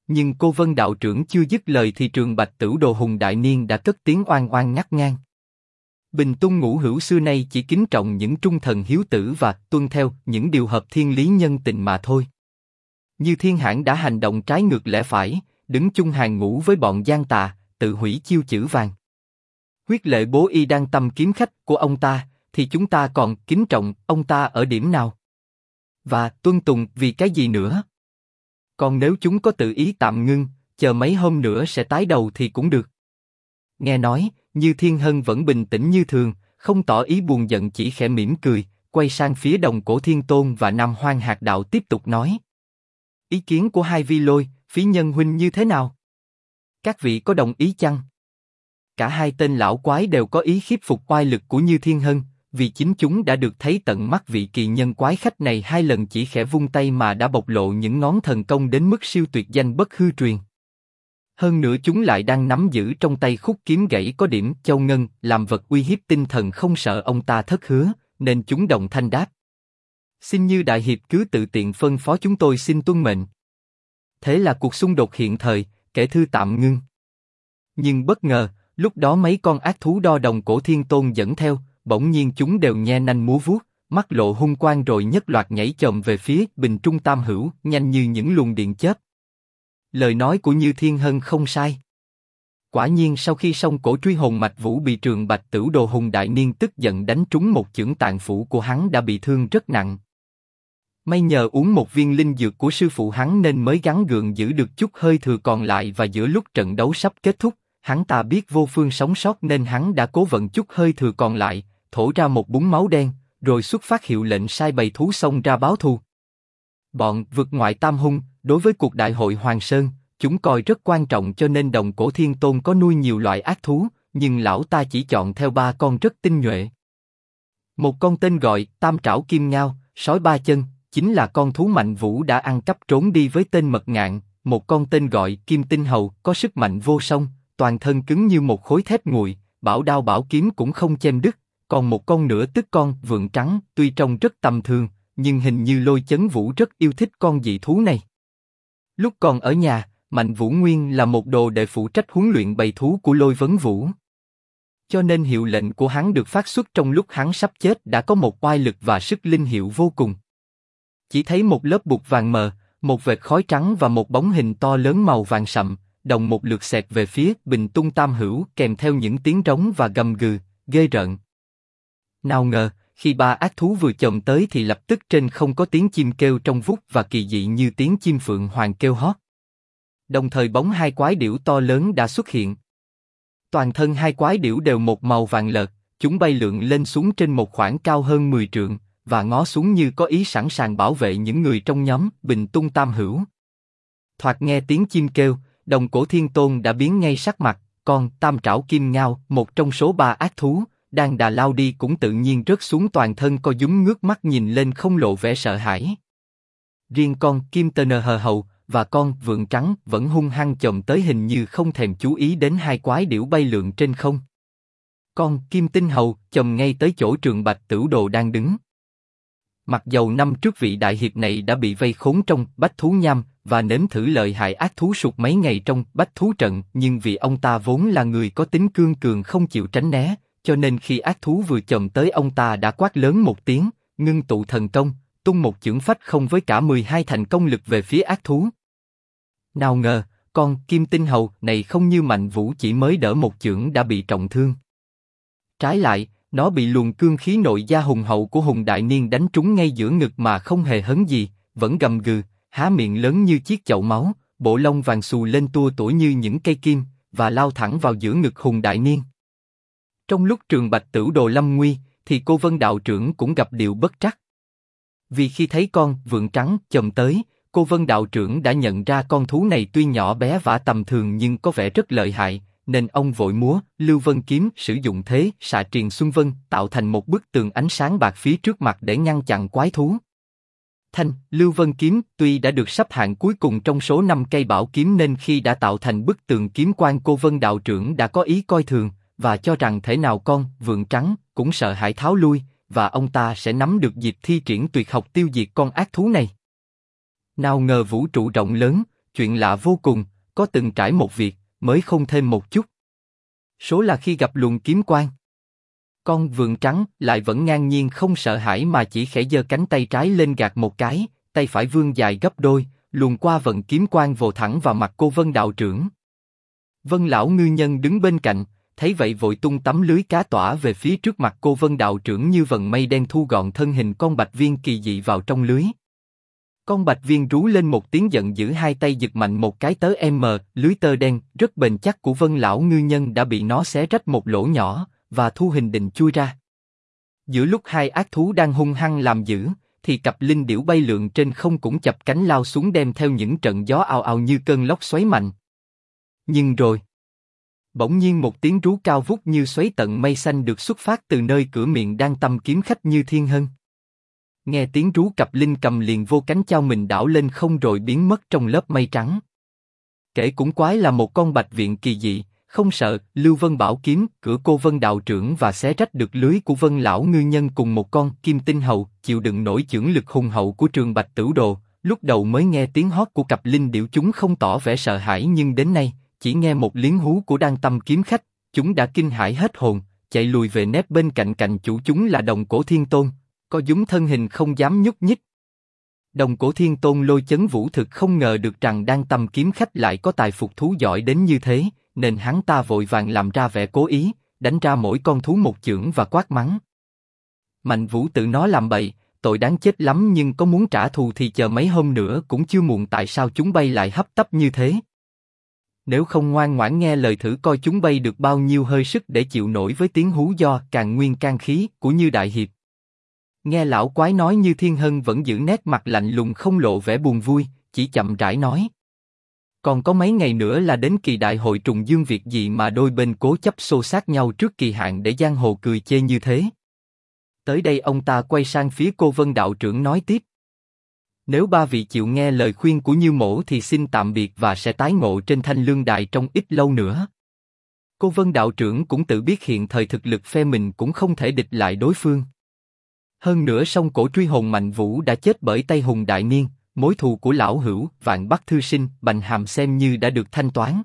Nhưng cô Vân đạo trưởng chưa dứt lời thì Trường Bạch Tửu Đồ Hùng Đại Niên đã cất tiếng oan oan ngắt ngang. Bình Tung Ngũ Hữu xưa nay chỉ kính trọng những trung thần hiếu tử và tuân theo những điều hợp thiên lý nhân tình mà thôi. Như Thiên Hãn đã hành động trái ngược lẽ phải, đứng chung hàng ngũ với bọn gian tà, tự hủy chiêu chữ vàng. Huyết Lệ Bố Y đang tâm kiếm khách của ông ta, thì chúng ta còn kính trọng ông ta ở điểm nào? Và tuân tùng vì cái gì nữa? Còn nếu chúng có tự ý tạm ngưng, chờ mấy hôm nữa sẽ tái đầu thì cũng được. Nghe nói, Như Thiên Hân vẫn bình tĩnh như thường, không tỏ ý buồn giận, chỉ khẽ mỉm cười, quay sang phía Đồng Cổ Thiên Tôn và Nam Hoang Hạt Đạo tiếp tục nói. Ý kiến của hai vi lôi, Phí Nhân huynh như thế nào? Các vị có đồng ý chăng? Cả hai tên lão quái đều có ý khiếp phục oai lực của Như Thiên Hân, vì chính chúng đã được thấy tận mắt vị kỳ nhân quái khách này hai lần chỉ khẽ vung tay mà đã bộc lộ những ngón thần công đến mức siêu tuyệt danh bất hư truyền. Hơn nữa chúng lại đang nắm giữ trong tay khúc kiếm gãy có điểm châu ngân làm vật uy hiếp tinh thần, không sợ ông ta thất hứa, nên chúng đồng thanh đáp. Xin Như đại hiệp cứ tự tiện phân phó, chúng tôi xin tuân mệnh. Thế là cuộc xung đột hiện thời, kể thư tạm ngưng. Nhưng bất ngờ, lúc đó mấy con ác thú do Đồng Cổ Thiên Tôn dẫn theo, bỗng nhiên chúng đều nhe nanh múa vuốt, mắt lộ hung quang rồi nhất loạt nhảy chồm về phía Bình Trung Tam Hữu, nhanh như những luồng điện chớp. Lời nói của Như Thiên Hân không sai. Quả nhiên sau khi xong cổ truy hồn mạch vũ bị Trường Bạch Tửu Đồ Hùng Đại Niên tức giận đánh trúng một chưởng, tạng phủ của hắn đã bị thương rất nặng. May nhờ uống một viên linh dược của sư phụ hắn nên mới gắng gượng giữ được chút hơi thừa còn lại, và giữa lúc trận đấu sắp kết thúc, hắn ta biết vô phương sống sót nên hắn đã cố vận chút hơi thừa còn lại, thổ ra một búng máu đen, rồi xuất phát hiệu lệnh sai bầy thú xông ra báo thù. Bọn vực ngoại tam hung, đối với cuộc đại hội Hoàng Sơn, chúng coi rất quan trọng, cho nên Đồng Cổ Thiên Tôn có nuôi nhiều loại ác thú, nhưng lão ta chỉ chọn theo 3 con rất tinh nhuệ. Một con tên gọi Tam Trảo Kim Ngao, sói 3 chân, chính là con thú mạnh vũ đã ăn cắp trốn đi với tên Mật Ngạn. Một con tên gọi Kim Tinh Hầu, có sức mạnh vô song, toàn thân cứng như một khối thép nguội, bảo đao bảo kiếm cũng không chém đứt. Còn một con nữa tức con Vượn Trắng, tuy trông rất tầm thường, nhưng hình như Lôi Chấn Vũ rất yêu thích con dị thú này. Lúc còn ở nhà, Mạnh Vũ Nguyên là một đồ đệ phụ trách huấn luyện bầy thú của Lôi Vấn Vũ. Cho nên hiệu lệnh của hắn được phát xuất trong lúc hắn sắp chết đã có một oai lực và sức linh hiệu vô cùng. Chỉ thấy một lớp bụt vàng mờ, một vệt khói trắng và một bóng hình to lớn màu vàng sậm, đồng một lượt xẹt về phía Bình Tung Tam Hữu, kèm theo những tiếng rống và gầm gừ, ghê rợn. Nào ngờ, khi 3 ác thú vừa chồm tới thì lập tức trên không có tiếng chim kêu trong vút và kỳ dị như tiếng chim phượng hoàng kêu hót. Đồng thời bóng 2 quái điểu to lớn đã xuất hiện. Toàn thân 2 quái điểu đều một màu vàng lợt, chúng bay lượn lên xuống trên một khoảng cao hơn 10 trượng, và ngó xuống như có ý sẵn sàng bảo vệ những người trong nhóm Bình Tung Tam Hữu. Thoạt nghe tiếng chim kêu, Đồng Cổ Thiên Tôn đã biến ngay sắc mặt, con Tam Trảo Kim Ngao, một trong số 3 ác thú, đang đà lao đi cũng tự nhiên rớt xuống, toàn thân co dúm ngước mắt nhìn lên không lộ vẻ sợ hãi. Riêng con Kim Tơ Nơ Hờ Hầu và con Vượn Trắng vẫn hung hăng chồm tới, hình như không thèm chú ý đến 2 quái điểu bay lượn trên không. Con Kim Tinh Hầu chồm ngay tới chỗ Trường Bạch Tửu Đồ đang đứng. Mặc dầu năm trước vị đại hiệp này đã bị vây khốn trong Bách Thú Nham và nếm thử lợi hại ác thú sụt mấy ngày trong Bách Thú Trận, nhưng vì ông ta vốn là người có tính cương cường không chịu tránh né, cho nên khi ác thú vừa chồm tới ông ta đã quát lớn một tiếng, ngưng tụ thần công, tung một chưởng phách không với cả 12 thành công lực về phía ác thú. Nào ngờ, con Kim Tinh Hầu này không như Mạnh Vũ chỉ mới đỡ một chưởng đã bị trọng thương. Trái lại, nó bị luồng cương khí nội gia hùng hậu của Hùng Đại Niên đánh trúng ngay giữa ngực mà không hề hấn gì, vẫn gầm gừ, há miệng lớn như chiếc chậu máu, bộ lông vàng xù lên tua tủa như những cây kim, và lao thẳng vào giữa ngực Hùng Đại Niên. Trong lúc Trường Bạch Tửu Đồ lâm nguy, thì cô Vân đạo trưởng cũng gặp điều bất trắc. Vì khi thấy con Vượn Trắng chồm tới, cô Vân đạo trưởng đã nhận ra con thú này tuy nhỏ bé và tầm thường nhưng có vẻ rất lợi hại, nên ông vội múa Lưu Vân kiếm, sử dụng thế xạ triền xuân vân, tạo thành một bức tường ánh sáng bạc phía trước mặt để ngăn chặn quái thú. Lưu Vân kiếm tuy đã được sắp hạng cuối cùng trong số 5 cây bảo kiếm, nên khi đã tạo thành bức tường kiếm quan, cô Vân đạo trưởng đã có ý coi thường và cho rằng thể nào con Vượn Trắng cũng sợ hãi tháo lui, và ông ta sẽ nắm được dịp thi triển tuyệt học tiêu diệt con ác thú này. Nào ngờ vũ trụ rộng lớn, chuyện lạ vô cùng, có từng trải một việc, mới không thêm một chút. Số là khi gặp luồng kiếm quang. Con vượn trắng lại vẫn ngang nhiên không sợ hãi mà chỉ khẽ giơ cánh tay trái lên gạt một cái, tay phải vươn dài gấp đôi, luồn qua vận kiếm quang vồ thẳng vào mặt cô Vân đạo trưởng. Vân lão ngư nhân đứng bên cạnh, thấy vậy vội tung tấm lưới cá tỏa về phía trước mặt cô Vân đạo trưởng như vần mây đen thu gọn thân hình con bạch viên kỳ dị vào trong lưới. Con bạch viên rú lên một tiếng giận dữ, hai tay giật mạnh một cái lưới tơ đen rất bền chắc của Vân lão ngư nhân đã bị nó xé rách một lỗ nhỏ và thu hình định chui ra. Giữa lúc hai ác thú đang hung hăng làm dữ, thì cặp linh điểu bay lượn trên không cũng chập cánh lao xuống đem theo những trận gió ào ào như cơn lốc xoáy mạnh. Nhưng rồi, bỗng nhiên một tiếng rú cao vút như xoáy tận mây xanh được xuất phát từ nơi cửa miệng đang tăm kiếm khách Như Thiên Hân. Nghe tiếng rú, cặp linh cầm liền vô cánh chao mình đảo lên không rồi biến mất trong lớp mây trắng. Kể cũng quái là một con bạch viện kỳ dị, không sợ Lưu Vân bảo kiếm cửa cô Vân đạo trưởng và xé rách được lưới của Vân lão ngư nhân cùng một con kim tinh hầu chịu đựng nổi chưởng lực hùng hậu của Trường Bạch Tửu Đồ. Lúc đầu mới nghe tiếng hót của cặp linh điểu chúng không tỏ vẻ sợ hãi, nhưng đến nay chỉ nghe một liếng hú của Đan Tâm kiếm khách, chúng đã kinh hãi hết hồn, chạy lùi về nép bên cạnh cạnh chủ chúng là Đồng Cổ Thiên Tôn, co dúm thân hình không dám nhúc nhích. Đồng Cổ Thiên Tôn Lôi Chấn Vũ thực không ngờ được rằng Đan Tâm kiếm khách lại có tài phục thú giỏi đến như thế, nên hắn ta vội vàng làm ra vẻ cố ý, đánh ra mỗi con thú một chưởng và quát mắng. Mạnh Vũ tự nó làm bậy, tội đáng chết lắm, nhưng có muốn trả thù thì chờ mấy hôm nữa cũng chưa muộn. Tại sao chúng bay lại hấp tấp như thế? Nếu không ngoan ngoãn nghe lời thử coi chúng bay được bao nhiêu hơi sức để chịu nổi với tiếng hú do càn nguyên can khí của Như đại hiệp. Nghe lão quái nói, Như Thiên Hân vẫn giữ nét mặt lạnh lùng không lộ vẻ buồn vui, chỉ chậm rãi nói. Còn có mấy ngày nữa là đến kỳ đại hội trùng dương, việc gì mà đôi bên cố chấp xô xát nhau trước kỳ hạn để giang hồ cười chê như thế? Tới đây ông ta quay sang phía cô Vân đạo trưởng nói tiếp. Nếu ba vị chịu nghe lời khuyên của Như mỗ thì xin tạm biệt và sẽ tái ngộ trên Thanh Lương Đài trong ít lâu nữa. Cô Vân đạo trưởng cũng tự biết hiện thời thực lực phe mình cũng không thể địch lại đối phương. Hơn nữa song cổ truy hồn Mạnh Vũ đã chết bởi tay Hùng Đại Niên, mối thù của lão hữu Vạn Bắc Thư Sinh Bành Hàm xem như đã được thanh toán.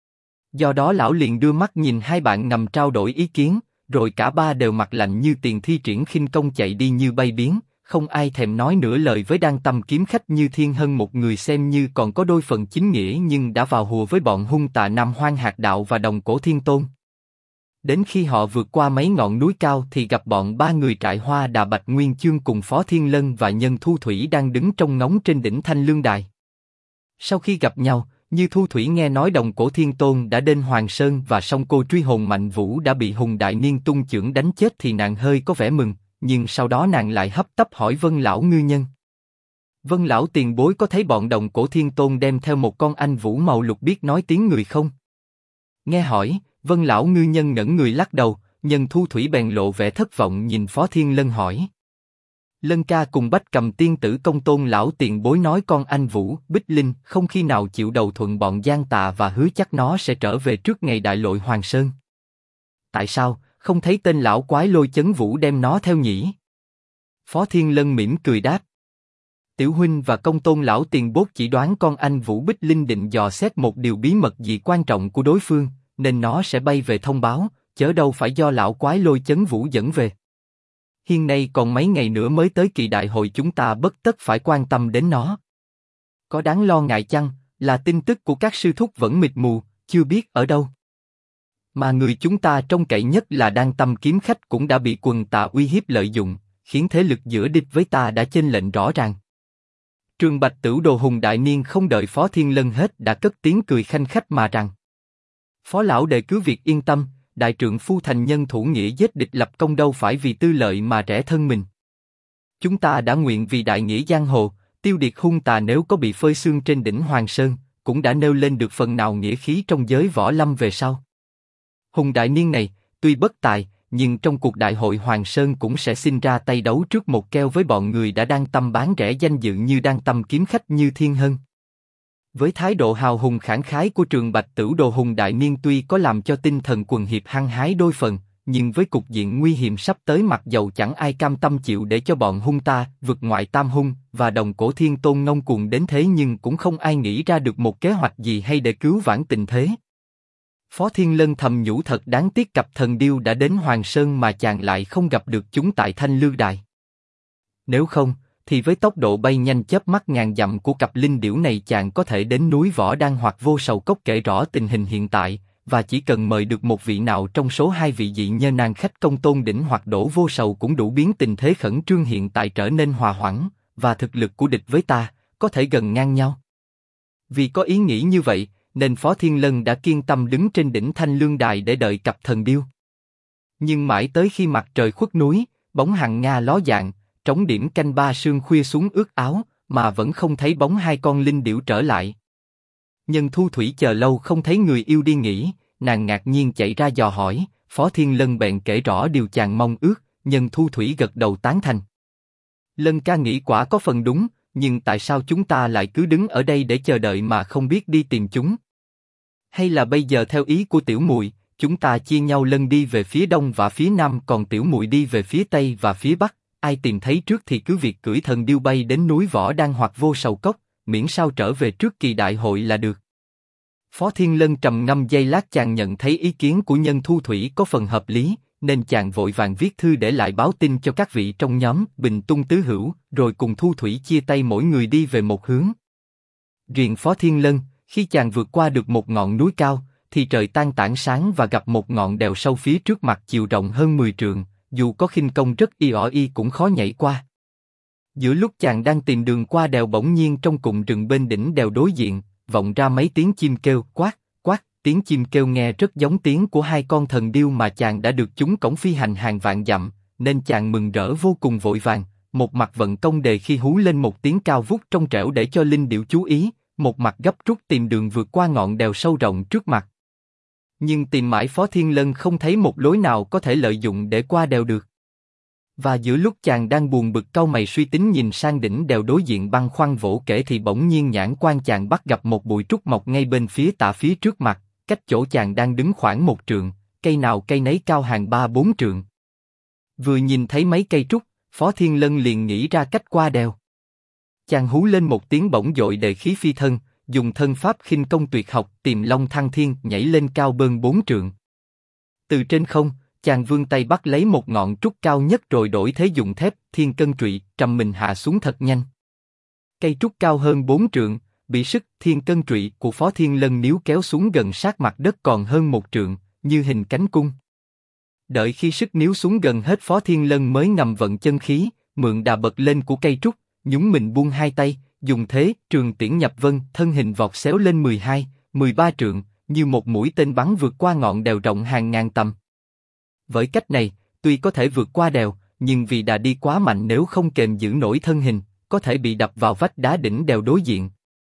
Do đó lão liền đưa mắt nhìn hai bạn ngầm trao đổi ý kiến, rồi cả ba đều mặt lạnh như tiền, thi triển khinh công chạy đi như bay biến, không ai thèm nói nửa lời với Đan Tâm kiếm khách Như Thiên Hân, một người xem như còn có đôi phần chính nghĩa nhưng đã vào hùa với bọn hung tà Nam Hoang Hạt Đạo và Đồng Cổ Thiên Tôn. Đến khi họ vượt qua mấy ngọn núi cao thì gặp bọn ba người trại Hoa Đà Bạch Nguyên Chương cùng Phó Thiên Lân và Nhân Thu Thủy đang đứng trông ngóng trên đỉnh Thanh Lương Đài. Sau khi gặp nhau, Như Thu Thủy nghe nói Đồng Cổ Thiên Tôn đã đến Hoàng Sơn và song cô truy hồn Mạnh Vũ đã bị Hùng Đại Niên tung chưởng đánh chết thì nàng hơi có vẻ mừng, nhưng sau đó nàng lại hấp tấp hỏi Vân lão ngư nhân. Vân lão tiền bối có thấy bọn Đồng Cổ Thiên Tôn đem theo một con anh vũ màu lục biết nói tiếng người không? Nghe hỏi, Vân lão ngư nhân ngẩn người lắc đầu, Nhân Thu Thủy bèn lộ vẻ thất vọng nhìn Phó Thiên Lân hỏi. Lân ca cùng Bách Cầm tiên tử Công Tôn lão tiền bối nói con anh vũ Bích Linh không khi nào chịu đầu thuận bọn gian tà và hứa chắc nó sẽ trở về trước ngày đại lội Hoàng Sơn. Tại sao không thấy tên lão quái Lôi Chấn Vũ đem nó theo nhỉ? Phó Thiên Lân mỉm cười đáp. Tiểu huynh và Công Tôn lão tiền bối chỉ đoán con anh vũ Bích Linh định dò xét một điều bí mật gì quan trọng của đối phương, nên nó sẽ bay về thông báo, chớ đâu phải do lão quái Lôi Chấn Vũ dẫn về. Hiện nay còn mấy ngày nữa mới tới kỳ đại hội, chúng ta bất tất phải quan tâm đến nó. Có đáng lo ngại chăng là tin tức của các sư thúc vẫn mịt mù, chưa biết ở đâu. Mà người chúng ta trông cậy nhất là Đan Tâm kiếm khách cũng đã bị quần tà uy hiếp lợi dụng, khiến thế lực giữa địch với ta đã chênh lệch rõ ràng. Trường Bạch Tửu Đồ Hùng Đại Niên không đợi Phó Thiên Lân hết đã cất tiếng cười khanh khách mà rằng. Phó lão đệ cứ việc yên tâm, đại trượng phu thành nhân thủ nghĩa giết địch lập công đâu phải vì tư lợi mà rẽ thân mình. Chúng ta đã nguyện vì đại nghĩa giang hồ, tiêu diệt hung tà, nếu có bị phơi xương trên đỉnh Hoàng Sơn, cũng đã nêu lên được phần nào nghĩa khí trong giới võ lâm về sau. Hùng Đại Niên này, tuy bất tài, nhưng trong cuộc đại hội Hoàng Sơn cũng sẽ xin ra tay đấu trước một keo với bọn người đã Đan Tâm bán rẻ danh dự như Đan Tâm kiếm khách Như Thiên Hân. Với thái độ hào hùng khẳng khái của Trường Bạch Tửu Đồ, Hùng Đại Niên tuy có làm cho tinh thần quần hiệp hăng hái đôi phần, nhưng với cục diện nguy hiểm sắp tới mặc dầu chẳng ai cam tâm chịu để cho bọn hung ta vượt ngoại tam hung và đồng cổ thiên tôn ngông cuồng đến thế, nhưng cũng không ai nghĩ ra được một kế hoạch gì hay để cứu vãn tình thế. Phó Thiên Lân thầm nhủ thật đáng tiếc cặp thần điêu đã đến Hoàng Sơn mà chàng lại không gặp được chúng tại Thanh Lư Đài. Nếu không, thì với tốc độ bay nhanh chớp mắt ngàn dặm của cặp linh điểu này chàng có thể đến núi Võ Đan hoặc Vô Sầu Cốc kể rõ tình hình hiện tại, và chỉ cần mời được một vị nào trong số hai vị dị nhơ nan khách công Tôn Đỉnh hoặc Đỗ Vô Sầu cũng đủ biến tình thế khẩn trương hiện tại trở nên hòa hoãn, và thực lực của địch với ta có thể gần ngang nhau. Vì có ý nghĩ như vậy, nên Phó Thiên Lân đã kiên tâm đứng trên đỉnh Thanh Lương Đài để đợi cặp thần điêu. Nhưng mãi tới khi mặt trời khuất núi, bóng hằng nga ló dạng, trống điểm canh ba sương khuya xuống ướt áo, mà vẫn không thấy bóng hai con linh điểu trở lại. Nhân Thu Thủy chờ lâu không thấy người yêu đi nghỉ, nàng ngạc nhiên chạy ra dò hỏi, Phó Thiên Lân bèn kể rõ điều chàng mong ước, Nhân Thu Thủy gật đầu tán thành. Lân ca nghĩ quả có phần đúng, nhưng tại sao chúng ta lại cứ đứng ở đây để chờ đợi mà không biết đi tìm chúng? Hay là bây giờ theo ý của tiểu muội, chúng ta chia nhau Lân đi về phía đông và phía nam, còn tiểu muội đi về phía tây và phía bắc, ai tìm thấy trước thì cứ việc cưỡi thần điêu bay đến núi Võ Đan hoặc Vô Sầu Cốc, miễn sao trở về trước kỳ đại hội là được. Phó Thiên Lân trầm ngâm giây lát, chàng nhận thấy ý kiến của Nhân Thu Thủy có phần hợp lý, nên chàng vội vàng viết thư để lại báo tin cho các vị trong nhóm Bình Tung Tứ Hữu, rồi cùng Thu Thủy chia tay mỗi người đi về một hướng. Riêng Phó Thiên Lân, khi chàng vượt qua được một ngọn núi cao, thì trời tan tảng sáng và gặp một ngọn đèo sâu phía trước mặt chiều rộng hơn 10 trượng, dù có khinh công rất y cũng khó nhảy qua. Giữa lúc chàng đang tìm đường qua đèo, bỗng nhiên trong cụm rừng bên đỉnh đèo đối diện, vọng ra mấy tiếng chim kêu quát, quát, tiếng chim kêu nghe rất giống tiếng của hai con thần điêu mà chàng đã được chúng cổng phi hành hàng vạn dặm, nên chàng mừng rỡ vô cùng vội vàng, một mặt vận công đề khi hú lên một tiếng cao vút trong trẻo để cho linh điểu chú ý, một mặt gấp rút tìm đường vượt qua ngọn đèo sâu rộng trước mặt. Nhưng tìm mãi Phó Thiên Lân không thấy một lối nào có thể lợi dụng để qua đèo được. Và giữa lúc chàng đang buồn bực cau mày suy tính nhìn sang đỉnh đèo đối diện băn khoăn vỗ kể thì bỗng nhiên nhãn quan chàng bắt gặp một bụi trúc mọc ngay bên phía tả phía trước mặt, cách chỗ chàng đang đứng khoảng 1 trượng, cây nào cây nấy cao hàng 3-4 trượng. Vừa nhìn thấy mấy cây trúc, Phó Thiên Lân liền nghĩ ra cách qua đèo. Chàng hú lên một tiếng bỗng dội đề khí phi thân, dùng thân pháp khinh công tuyệt học Tiềm Long Thăng Thiên nhảy lên cao bơn 4 trượng. Từ trên không, chàng vươn tay bắt lấy một ngọn trúc cao nhất rồi đổi thế dùng thép Thiên Cân Trụy trầm mình hạ xuống thật nhanh. Cây trúc cao hơn 4 trượng, bị sức Thiên Cân Trụy của Phó Thiên Lân níu kéo xuống gần sát mặt đất còn hơn 1 trượng, như hình cánh cung. Đợi khi sức níu xuống gần hết, Phó Thiên Lân mới ngầm vận chân khí, mượn đà bật lên của cây trúc, nhún mình buông hai tay, dùng thế Trường Tiễn Nhập Vân, thân hình vọt xéo lên 12-13 trượng, như một mũi tên bắn vượt qua ngọn đèo rộng hàng ngàn tầm. Với cách này, tuy có thể vượt qua đèo, nhưng vì đà đi quá mạnh nếu không kềm giữ nổi thân hình, có thể bị đập vào vách đá đỉnh đèo đối diện.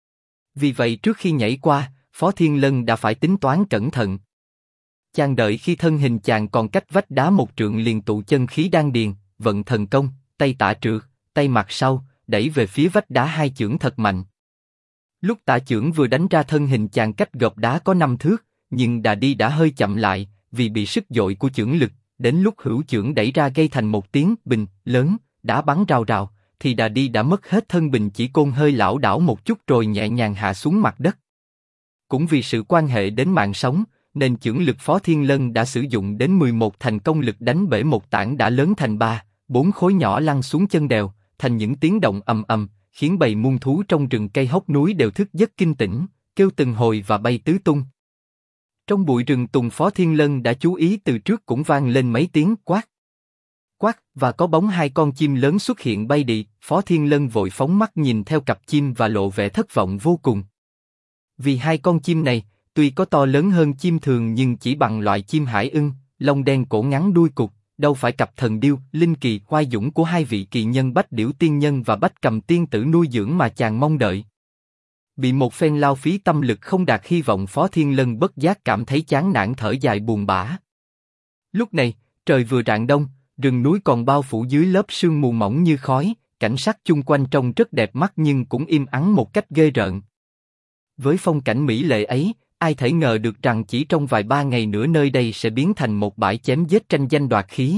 Vì vậy trước khi nhảy qua, Phó Thiên Lân đã phải tính toán cẩn thận. Chàng đợi khi thân hình chàng còn cách vách đá 1 trượng liền tụ chân khí đan điền, vận thần công, tay tả trượt, tay mặt sau, đẩy về phía vách đá 2 chưởng thật mạnh. Lúc tả chưởng vừa đánh ra, thân hình chàng cách gộp đá có 5 thước, nhưng đà đi đã hơi chậm lại, vì bị sức dội của chưởng lực. Đến lúc hữu chưởng đẩy ra gây thành một tiếng bình lớn, đá bắn rào rào, thì đà đi đã mất hết thân bình, chỉ côn hơi lảo đảo một chút rồi nhẹ nhàng hạ xuống mặt đất. Cũng vì sự quan hệ đến mạng sống, nên chưởng lực Phó Thiên Lân đã sử dụng đến 11 thành công lực đánh bể một tảng đá lớn thành 3-4 khối nhỏ lăn xuống chân đèo, thành những tiếng động ầm ầm, khiến bầy muôn thú trong rừng cây hốc núi đều thức giấc kinh tỉnh, kêu từng hồi và bay tứ tung. Trong bụi rừng tùng, Phó Thiên Lân đã chú ý từ trước cũng vang lên mấy tiếng quát, quát, và có bóng 2 con chim lớn xuất hiện bay đi. Phó Thiên Lân vội phóng mắt nhìn theo cặp chim và lộ vẻ thất vọng vô cùng. Vì 2 con chim này, tuy có to lớn hơn chim thường nhưng chỉ bằng loại chim hải ưng, lông đen cổ ngắn đuôi cụt, đâu phải cặp thần điêu, linh kỳ, oai dũng của 2 vị kỳ nhân Bách Điểu Tiên Nhân và Bách Cầm Tiên Tử nuôi dưỡng mà chàng mong đợi. Bị một phen lao phí tâm lực không đạt hy vọng, Phó Thiên Lân bất giác cảm thấy chán nản, thở dài buồn bã. Lúc này, trời vừa rạng đông, rừng núi còn bao phủ dưới lớp sương mù mỏng như khói, cảnh sắc chung quanh trông rất đẹp mắt nhưng cũng im ắng một cách ghê rợn. Với phong cảnh mỹ lệ ấy, Ai thể ngờ được rằng chỉ trong vài ba ngày nữa nơi đây sẽ biến thành một bãi chém giết tranh danh đoạt khí.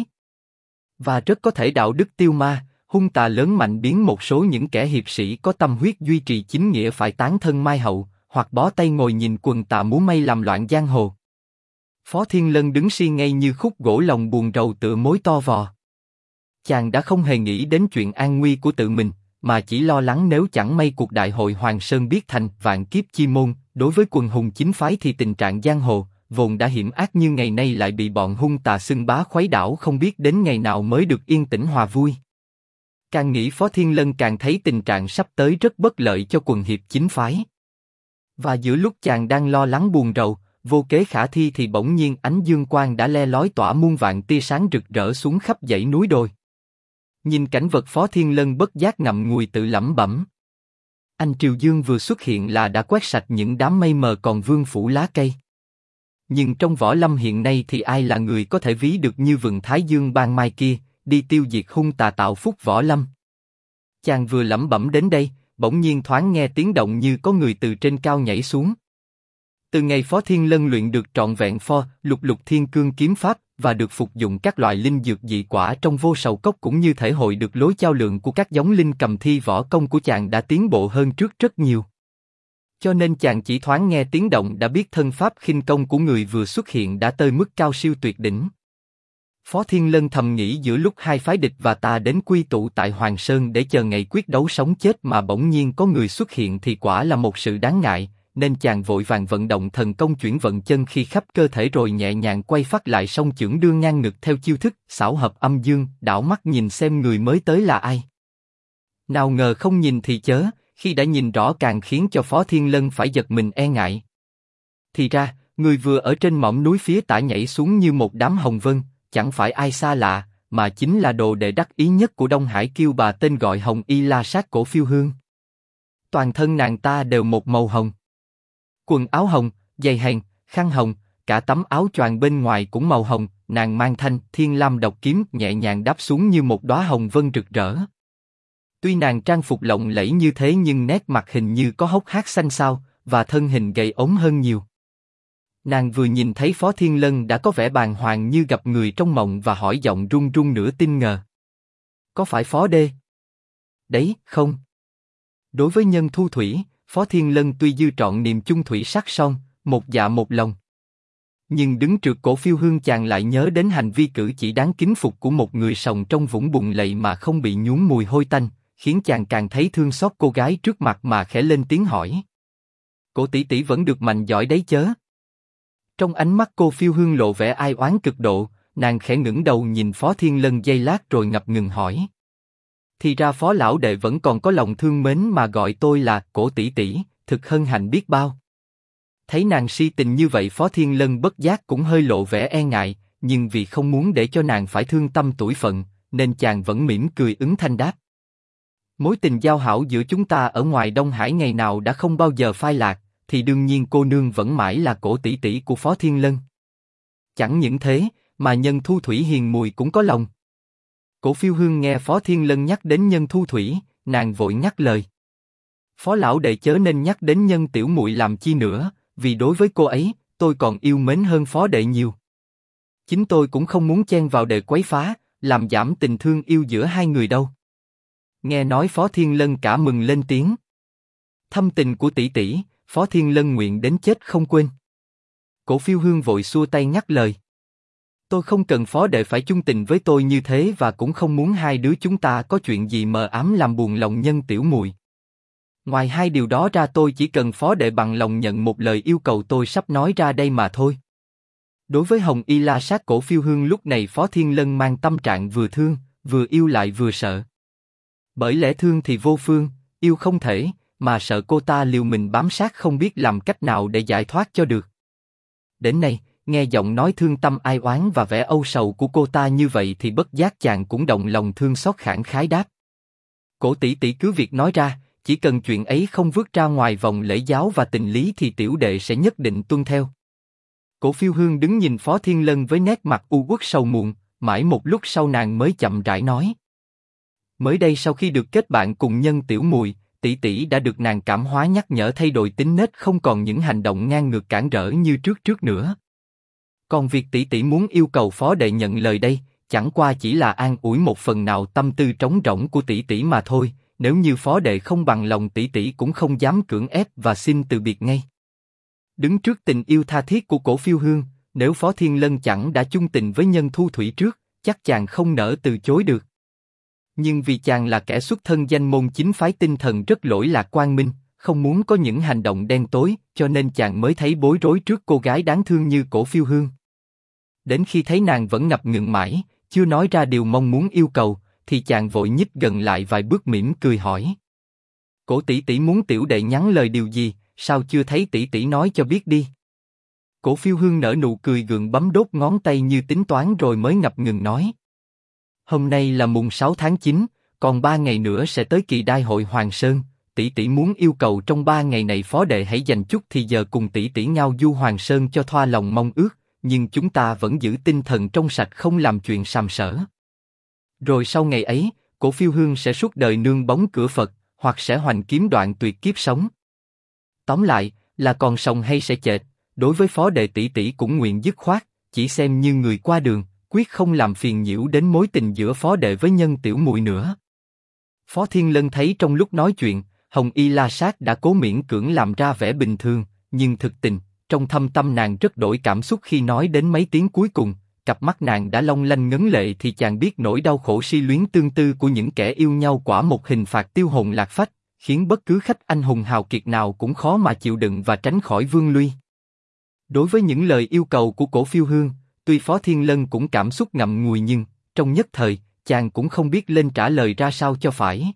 Và rất có thể đạo đức tiêu ma, hung tà lớn mạnh biến một số những kẻ hiệp sĩ có tâm huyết duy trì chính nghĩa phải tán thân mai hậu, hoặc bó tay ngồi nhìn quần tà múa may làm loạn giang hồ. Phó Thiên Lân đứng si ngay như khúc gỗ, lòng buồn rầu tựa mối to vò. Chàng đã không hề nghĩ đến chuyện an nguy của tự mình, mà chỉ lo lắng nếu chẳng may cuộc đại hội Hoàng Sơn biết thành vạn kiếp chi môn, đối với quần hùng chính phái thì tình trạng giang hồ vốn đã hiểm ác như ngày nay lại bị bọn hung tà xưng bá khuấy đảo, không biết đến ngày nào mới được yên tĩnh hòa vui. Càng nghĩ Phó Thiên Lân càng thấy tình trạng sắp tới rất bất lợi cho quần hiệp chính phái. Và giữa lúc chàng đang lo lắng buồn rầu, vô kế khả thi thì bỗng nhiên ánh dương quang đã le lói tỏa muôn vạn tia sáng rực rỡ xuống khắp dãy núi đồi. Nhìn cảnh vật, Phó Thiên Lân bất giác ngậm ngùi tự lẩm bẩm. Ánh triều dương vừa xuất hiện là đã quét sạch những đám mây mờ còn vương phủ lá cây. Nhưng trong võ lâm hiện nay thì ai là người có thể ví được như vầng thái dương ban mai kia, đi tiêu diệt hung tà tạo phúc võ lâm. Chàng vừa lẩm bẩm đến đây, bỗng nhiên thoáng nghe tiếng động như có người từ trên cao nhảy xuống. Từ ngày Phó Thiên Lân luyện được trọn vẹn lục thiên cương kiếm pháp và được phục dụng các loại linh dược dị quả trong vô sầu cốc, cũng như thể hội được lối chao lượng của các giống linh cầm thi, võ công của chàng đã tiến bộ hơn trước rất nhiều. Cho nên chàng chỉ thoáng nghe tiếng động đã biết thân pháp khinh công của người vừa xuất hiện đã tới mức cao siêu tuyệt đỉnh. Phó Thiên Lân thầm nghĩ giữa lúc hai phái địch và ta đến quy tụ tại Hoàng Sơn để chờ ngày quyết đấu sống chết mà bỗng nhiên có người xuất hiện thì quả là một sự đáng ngại, nên chàng vội vàng vận động thần công chuyển vận chân khi khắp cơ thể, rồi nhẹ nhàng quay phát lại song chưởng đưa ngang ngực theo chiêu thức xảo hợp âm dương, đảo mắt nhìn xem người mới tới là ai. Nào ngờ không nhìn thì chớ, khi đã nhìn rõ càng khiến cho Phó Thiên Lân phải giật mình e ngại. Thì ra, người vừa ở trên mỏm núi phía tả nhảy xuống như một đám hồng vân, chẳng phải ai xa lạ, mà chính là đồ đệ đắc ý nhất của Đông Hải Kiêu Bà, tên gọi Hồng Y La Sát Cổ Phiêu Hương. Toàn thân nàng ta đều một màu hồng. Quần áo hồng, giày hèn, khăn hồng, cả tấm áo choàng bên ngoài cũng màu hồng, nàng mang thanh thiên lam độc kiếm nhẹ nhàng đáp xuống như một đóa hồng vân rực rỡ. Tuy nàng trang phục lộng lẫy như thế nhưng nét mặt hình như có hốc hác xanh xao, và thân hình gầy ốm hơn nhiều. Nàng vừa nhìn thấy Phó Thiên Lân đã có vẻ bàng hoàng như gặp người trong mộng và hỏi giọng run run nửa tin ngờ. Có phải Phó Đê? Đấy, không? Đối với Nhân Thu Thủy, Phó Thiên Lân tuy dư trọn niềm chung thủy sắc son, một dạ một lòng. Nhưng đứng trước Cổ Phiêu Hương chàng lại nhớ đến hành vi cử chỉ đáng kính phục của một người sòng trong vũng bùn lầy mà không bị nhuốm mùi hôi tanh, khiến chàng càng thấy thương xót cô gái trước mặt mà khẽ lên tiếng hỏi. Cổ tỷ tỷ vẫn được mạnh giỏi đấy chớ? Trong ánh mắt cô Phiêu Hương lộ vẻ ai oán cực độ, nàng khẽ ngẩng đầu nhìn Phó Thiên Lân giây lát rồi ngập ngừng hỏi. Thì ra Phó lão đệ vẫn còn có lòng thương mến mà gọi tôi là Cổ tỷ tỷ, thực hân hạnh biết bao. Thấy nàng si tình như vậy, Phó Thiên Lân bất giác cũng hơi lộ vẻ e ngại, nhưng vì không muốn để cho nàng phải thương tâm tủi phận, nên chàng vẫn mỉm cười ứng thanh đáp. Mối tình giao hảo giữa chúng ta ở ngoài Đông Hải ngày nào đã không bao giờ phai lạc, thì đương nhiên cô nương vẫn mãi là Cổ tỷ tỷ của Phó Thiên Lân. Chẳng những thế, mà Nhân Thu Thủy hiền mùi cũng có lòng. Cổ Phiêu Hương nghe Phó Thiên Lân nhắc đến Nhân Thu Thủy, nàng vội ngắt lời. Phó lão đệ chớ nên nhắc đến Nhân tiểu muội làm chi nữa, vì đối với cô ấy, tôi còn yêu mến hơn Phó đệ nhiều. Chính tôi cũng không muốn chen vào để quấy phá, làm giảm tình thương yêu giữa hai người đâu. Nghe nói Phó Thiên Lân cả mừng lên tiếng. Thâm tình của tỷ tỷ, Phó Thiên Lân nguyện đến chết không quên. Cổ Phiêu Hương vội xua tay ngắt lời. Tôi không cần Phó đệ phải chung tình với tôi như thế, và cũng không muốn hai đứa chúng ta có chuyện gì mờ ám làm buồn lòng Nhân tiểu muội. Ngoài hai điều đó ra, tôi chỉ cần Phó đệ bằng lòng nhận một lời yêu cầu tôi sắp nói ra đây mà thôi. Đối với Hồng Y La Sát Cổ Phiêu Hương lúc này, Phó Thiên Lân mang tâm trạng vừa thương, vừa yêu lại vừa sợ. Bởi lẽ thương thì vô phương, yêu không thể, mà sợ cô ta liều mình bám sát không biết làm cách nào để giải thoát cho được. Đến nay, nghe giọng nói thương tâm ai oán và vẻ âu sầu của cô ta như vậy thì bất giác chàng cũng động lòng thương xót, khẳng khái đáp. Cổ tỷ tỷ cứ việc nói ra, chỉ cần chuyện ấy không vượt ra ngoài vòng lễ giáo và tình lý thì tiểu đệ sẽ nhất định tuân theo. Cổ Phiêu Hương đứng nhìn Phó Thiên Lân với nét mặt u uất sầu muộn, mãi một lúc sau nàng mới chậm rãi nói. Mới đây sau khi được kết bạn cùng Nhân tiểu muội, tỷ tỷ đã được nàng cảm hóa nhắc nhở thay đổi tính nết, không còn những hành động ngang ngược cản trở như trước nữa. Còn việc tỷ tỷ muốn yêu cầu phó đệ nhận lời đây, chẳng qua chỉ là an ủi một phần nào tâm tư trống rỗng của tỷ tỷ mà thôi. Nếu như phó đệ không bằng lòng, tỷ tỷ cũng không dám cưỡng ép và xin từ biệt ngay. Đứng trước tình yêu tha thiết của Cổ Phiêu Hương, nếu Phó Thiên Lân chẳng đã chung tình với Nhân Thu Thủy trước, chắc chàng không nỡ từ chối được. Nhưng vì chàng là kẻ xuất thân danh môn chính phái, tinh thần rất lỗi lạc quang minh, không muốn có những hành động đen tối, cho nên chàng mới thấy bối rối trước cô gái đáng thương như Cổ Phiêu Hương. Đến khi thấy nàng vẫn ngập ngừng mãi, chưa nói ra điều mong muốn yêu cầu, thì chàng vội nhích gần lại vài bước mỉm cười hỏi: Cổ tỷ tỷ muốn tiểu đệ nhắn lời điều gì, sao chưa thấy tỷ tỷ nói cho biết đi? Cổ Phiêu Hương nở nụ cười gượng bấm đốt ngón tay như tính toán rồi mới ngập ngừng nói: Hôm nay là mùng 6 tháng 9, còn 3 ngày nữa sẽ tới kỳ đai hội Hoàng Sơn. Tỷ tỷ muốn yêu cầu trong 3 ngày này phó đệ hãy dành chút thì giờ cùng tỷ tỷ ngao du Hoàng Sơn cho thỏa lòng mong ước, nhưng chúng ta vẫn giữ tinh thần trong sạch, không làm chuyện sàm sỡ. Rồi sau ngày ấy, Cổ Phiêu Hương sẽ suốt đời nương bóng cửa Phật, hoặc sẽ hoành kiếm đoạn tuyệt kiếp sống. Tóm lại, là còn sống hay sẽ chết, đối với phó đệ tỷ tỷ cũng nguyện dứt khoát, chỉ xem như người qua đường, quyết không làm phiền nhiễu đến mối tình giữa phó đệ với Nhân tiểu muội nữa. Phó Thiên Lân thấy trong lúc nói chuyện, Hồng Y La Sát đã cố miễn cưỡng làm ra vẻ bình thường, nhưng thực tình, trong thâm tâm nàng rất đổi cảm xúc khi nói đến mấy tiếng cuối cùng. Cặp mắt nàng đã long lanh ngấn lệ thì chàng biết nỗi đau khổ si luyến tương tư của những kẻ yêu nhau quả một hình phạt tiêu hồn lạc phách, khiến bất cứ khách anh hùng hào kiệt nào cũng khó mà chịu đựng và tránh khỏi vương luy. Đối với những lời yêu cầu của Cổ Phiêu Hương, tuy Phó Thiên Lân cũng cảm xúc ngậm ngùi nhưng, trong nhất thời, chàng cũng không biết lên trả lời ra sao cho phải.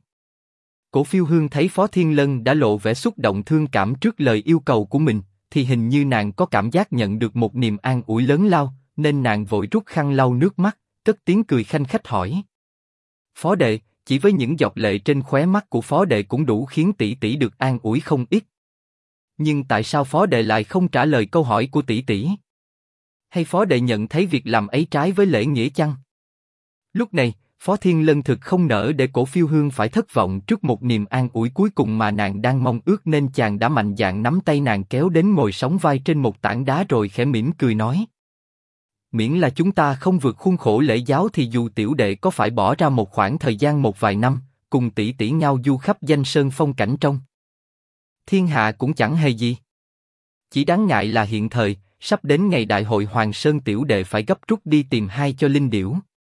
Cổ Phiêu Hương thấy Phó Thiên Lân đã lộ vẻ xúc động thương cảm trước lời yêu cầu của mình, thì hình như nàng có cảm giác nhận được một niềm an ủi lớn lao, nên nàng vội rút khăn lau nước mắt, cất tiếng cười khanh khách hỏi: Phó đệ, chỉ với những giọt lệ trên khóe mắt của phó đệ cũng đủ khiến tỷ tỷ được an ủi không ít. Nhưng tại sao phó đệ lại không trả lời câu hỏi của tỷ tỷ? Hay phó đệ nhận thấy việc làm ấy trái với lễ nghĩa chăng? Lúc này, Phó Thiên Lân thực không nỡ để Cổ Phiêu Hương phải thất vọng trước một niềm an ủi cuối cùng mà nàng đang mong ước, nên chàng đã mạnh dạn nắm tay nàng kéo đến ngồi sóng vai trên một tảng đá rồi khẽ mỉm cười nói: Miễn là chúng ta không vượt khuôn khổ lễ giáo thì dù tiểu đệ có phải bỏ ra một khoảng thời gian một vài năm, cùng tỷ tỷ ngao du khắp danh sơn phong cảnh trong thiên hạ cũng chẳng hề gì. Chỉ đáng ngại là hiện thời, sắp đến ngày đại hội Hoàng Sơn, tiểu đệ phải gấp rút đi tìm hai cho linh điểu.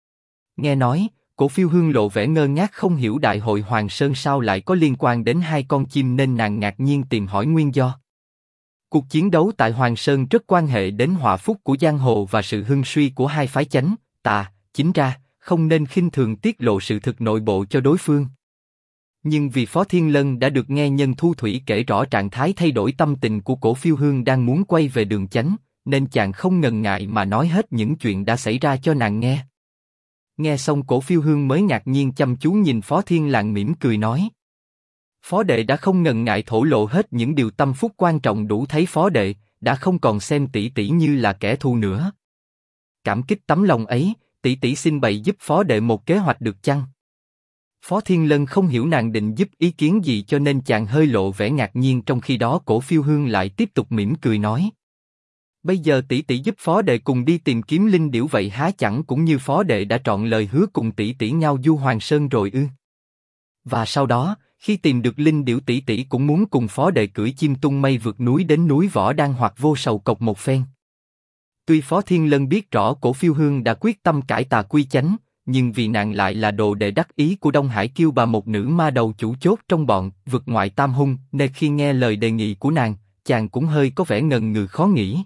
Nghe nói, Cổ Phiêu Hương lộ vẻ ngơ ngác không hiểu đại hội Hoàng Sơn sao lại có liên quan đến hai con chim, nên nàng ngạc nhiên tìm hỏi nguyên do. Cuộc chiến đấu tại Hoàng Sơn rất quan hệ đến họa phúc của giang hồ và sự hưng suy của hai phái chánh, tà, chính ra, không nên khinh thường tiết lộ sự thực nội bộ cho đối phương. Nhưng vì Phó Thiên Lân đã được nghe Nhân Thu Thủy kể rõ trạng thái thay đổi tâm tình của Cổ Phiêu Hương đang muốn quay về đường chánh, nên chàng không ngần ngại mà nói hết những chuyện đã xảy ra cho nàng nghe. Nghe xong Cổ Phiêu Hương mới ngạc nhiên chăm chú nhìn Phó Thiên Lạng mỉm cười nói: Phó đệ đã không ngần ngại thổ lộ hết những điều tâm phúc quan trọng, đủ thấy phó đệ đã không còn xem tỷ tỷ như là kẻ thù nữa. Cảm kích tấm lòng ấy, tỷ tỷ xin bày giúp phó đệ một kế hoạch được chăng? Phó Thiên Lân không hiểu nàng định giúp ý kiến gì cho nên chàng hơi lộ vẻ ngạc nhiên, trong khi đó Cổ Phiêu Hương lại tiếp tục mỉm cười nói: Bây giờ tỷ tỷ giúp phó đệ cùng đi tìm kiếm linh điểu, vậy há chẳng cũng như phó đệ đã trọn lời hứa cùng tỷ tỷ ngao du Hoàng Sơn rồi ư? Và sau đó, khi tìm được linh điểu, tỷ tỷ cũng muốn cùng phó đệ cưỡi chim tung mây vượt núi đến núi Võ Đan hoặc Vô Sầu Cộc một phen. Tuy Phó Thiên Lân biết rõ Cổ Phiêu Hương đã quyết tâm cải tà quy chánh, nhưng vì nàng lại là đồ đệ đắc ý của Đông Hải Kiêu Bà, một nữ ma đầu chủ chốt trong bọn vực ngoại tam hung, nên khi nghe lời đề nghị của nàng, chàng cũng hơi có vẻ ngần ngừ khó nghĩ.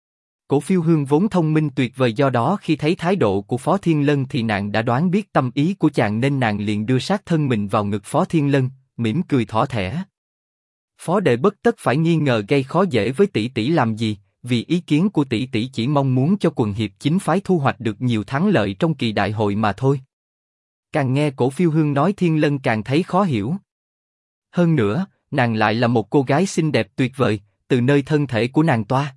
Cổ Phiêu Hương vốn thông minh tuyệt vời, do đó khi thấy thái độ của Phó Thiên Lân thì nàng đã đoán biết tâm ý của chàng, nên nàng liền đưa sát thân mình vào ngực Phó Thiên Lân, mỉm cười thỏ thẻ. Phó đệ bất tất phải nghi ngờ gây khó dễ với tỷ tỷ làm gì, vì ý kiến của tỷ tỷ chỉ mong muốn cho quần hiệp chính phái thu hoạch được nhiều thắng lợi trong kỳ đại hội mà thôi. Càng nghe Cổ Phiêu Hương nói, Thiên Lân càng thấy khó hiểu. Hơn nữa, nàng lại là một cô gái xinh đẹp tuyệt vời, từ nơi thân thể của nàng toa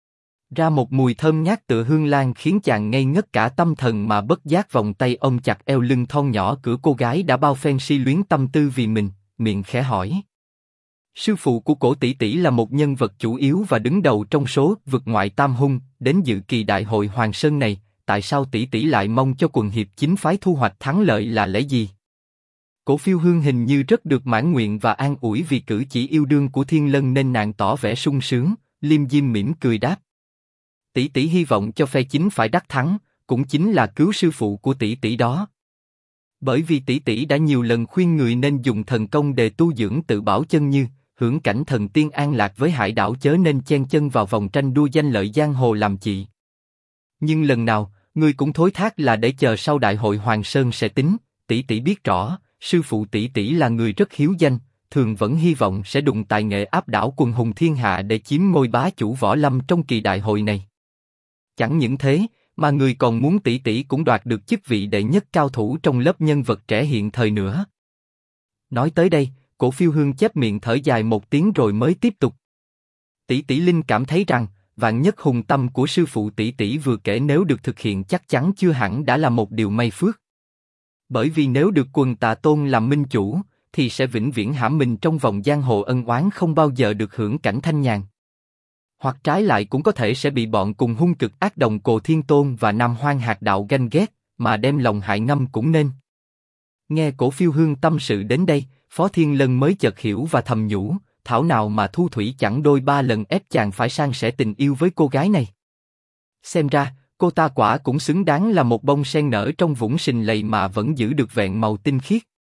ra một mùi thơm ngát tựa hương lan, khiến chàng ngây ngất cả tâm thần mà bất giác vòng tay ôm chặt eo lưng thon nhỏ của cô gái đã bao phen si luyến tâm tư vì mình, miệng khẽ hỏi. Sư phụ của Cổ tỷ tỷ là một nhân vật chủ yếu và đứng đầu trong số vực ngoại tam hung, đến dự kỳ đại hội Hoàng Sơn này, tại sao tỷ tỷ lại mong cho quần hiệp chính phái thu hoạch thắng lợi là lẽ gì? Cổ Phiêu Hương hình như rất được mãn nguyện và an ủi vì cử chỉ yêu đương của Thiên Lân nên nàng tỏ vẻ sung sướng, liêm diêm mỉm cười đáp. Tỷ tỷ hy vọng cho phe chính phải đắc thắng, cũng chính là cứu sư phụ của tỷ tỷ đó. Bởi vì tỷ tỷ đã nhiều lần khuyên người nên dùng thần công để tu dưỡng tự bảo chân như hưởng cảnh thần tiên an lạc với hải đảo, chớ nên chen chân vào vòng tranh đua danh lợi giang hồ làm chị. Nhưng lần nào, người cũng thối thác là để chờ sau đại hội Hoàng Sơn sẽ tính. Tỷ tỷ biết rõ, sư phụ tỷ tỷ là người rất hiếu danh, thường vẫn hy vọng sẽ đụng tài nghệ áp đảo quần hùng thiên hạ để chiếm ngôi bá chủ võ lâm trong kỳ đại hội này. Chẳng những thế, mà người còn muốn tỷ tỷ cũng đoạt được chức vị đệ nhất cao thủ trong lớp nhân vật trẻ hiện thời nữa. Nói tới đây, Cổ Phiêu Hương chép miệng thở dài một tiếng rồi mới tiếp tục. Tỷ tỷ linh cảm thấy rằng, vạn nhất hùng tâm của sư phụ tỷ tỷ vừa kể nếu được thực hiện chắc chắn chưa hẳn đã là một điều may phước. Bởi vì nếu được Quần Tà Tôn làm minh chủ, thì sẽ vĩnh viễn hãm mình trong vòng giang hồ ân oán, không bao giờ được hưởng cảnh thanh nhàn. Hoặc trái lại cũng có thể sẽ bị bọn cùng hung cực ác đồng Cồ Thiên Tôn và Nam Hoang Hạt Đạo ganh ghét, mà đem lòng hại ngâm cũng nên. Nghe Cổ Phiêu Hương tâm sự đến đây, Phó Thiên Lân mới chợt hiểu và thầm nhủ, thảo nào mà Thu Thủy chẳng đôi ba lần ép chàng phải san sẻ tình yêu với cô gái này. Xem ra, cô ta quả cũng xứng đáng là một bông sen nở trong vũng sình lầy mà vẫn giữ được vẹn màu tinh khiết.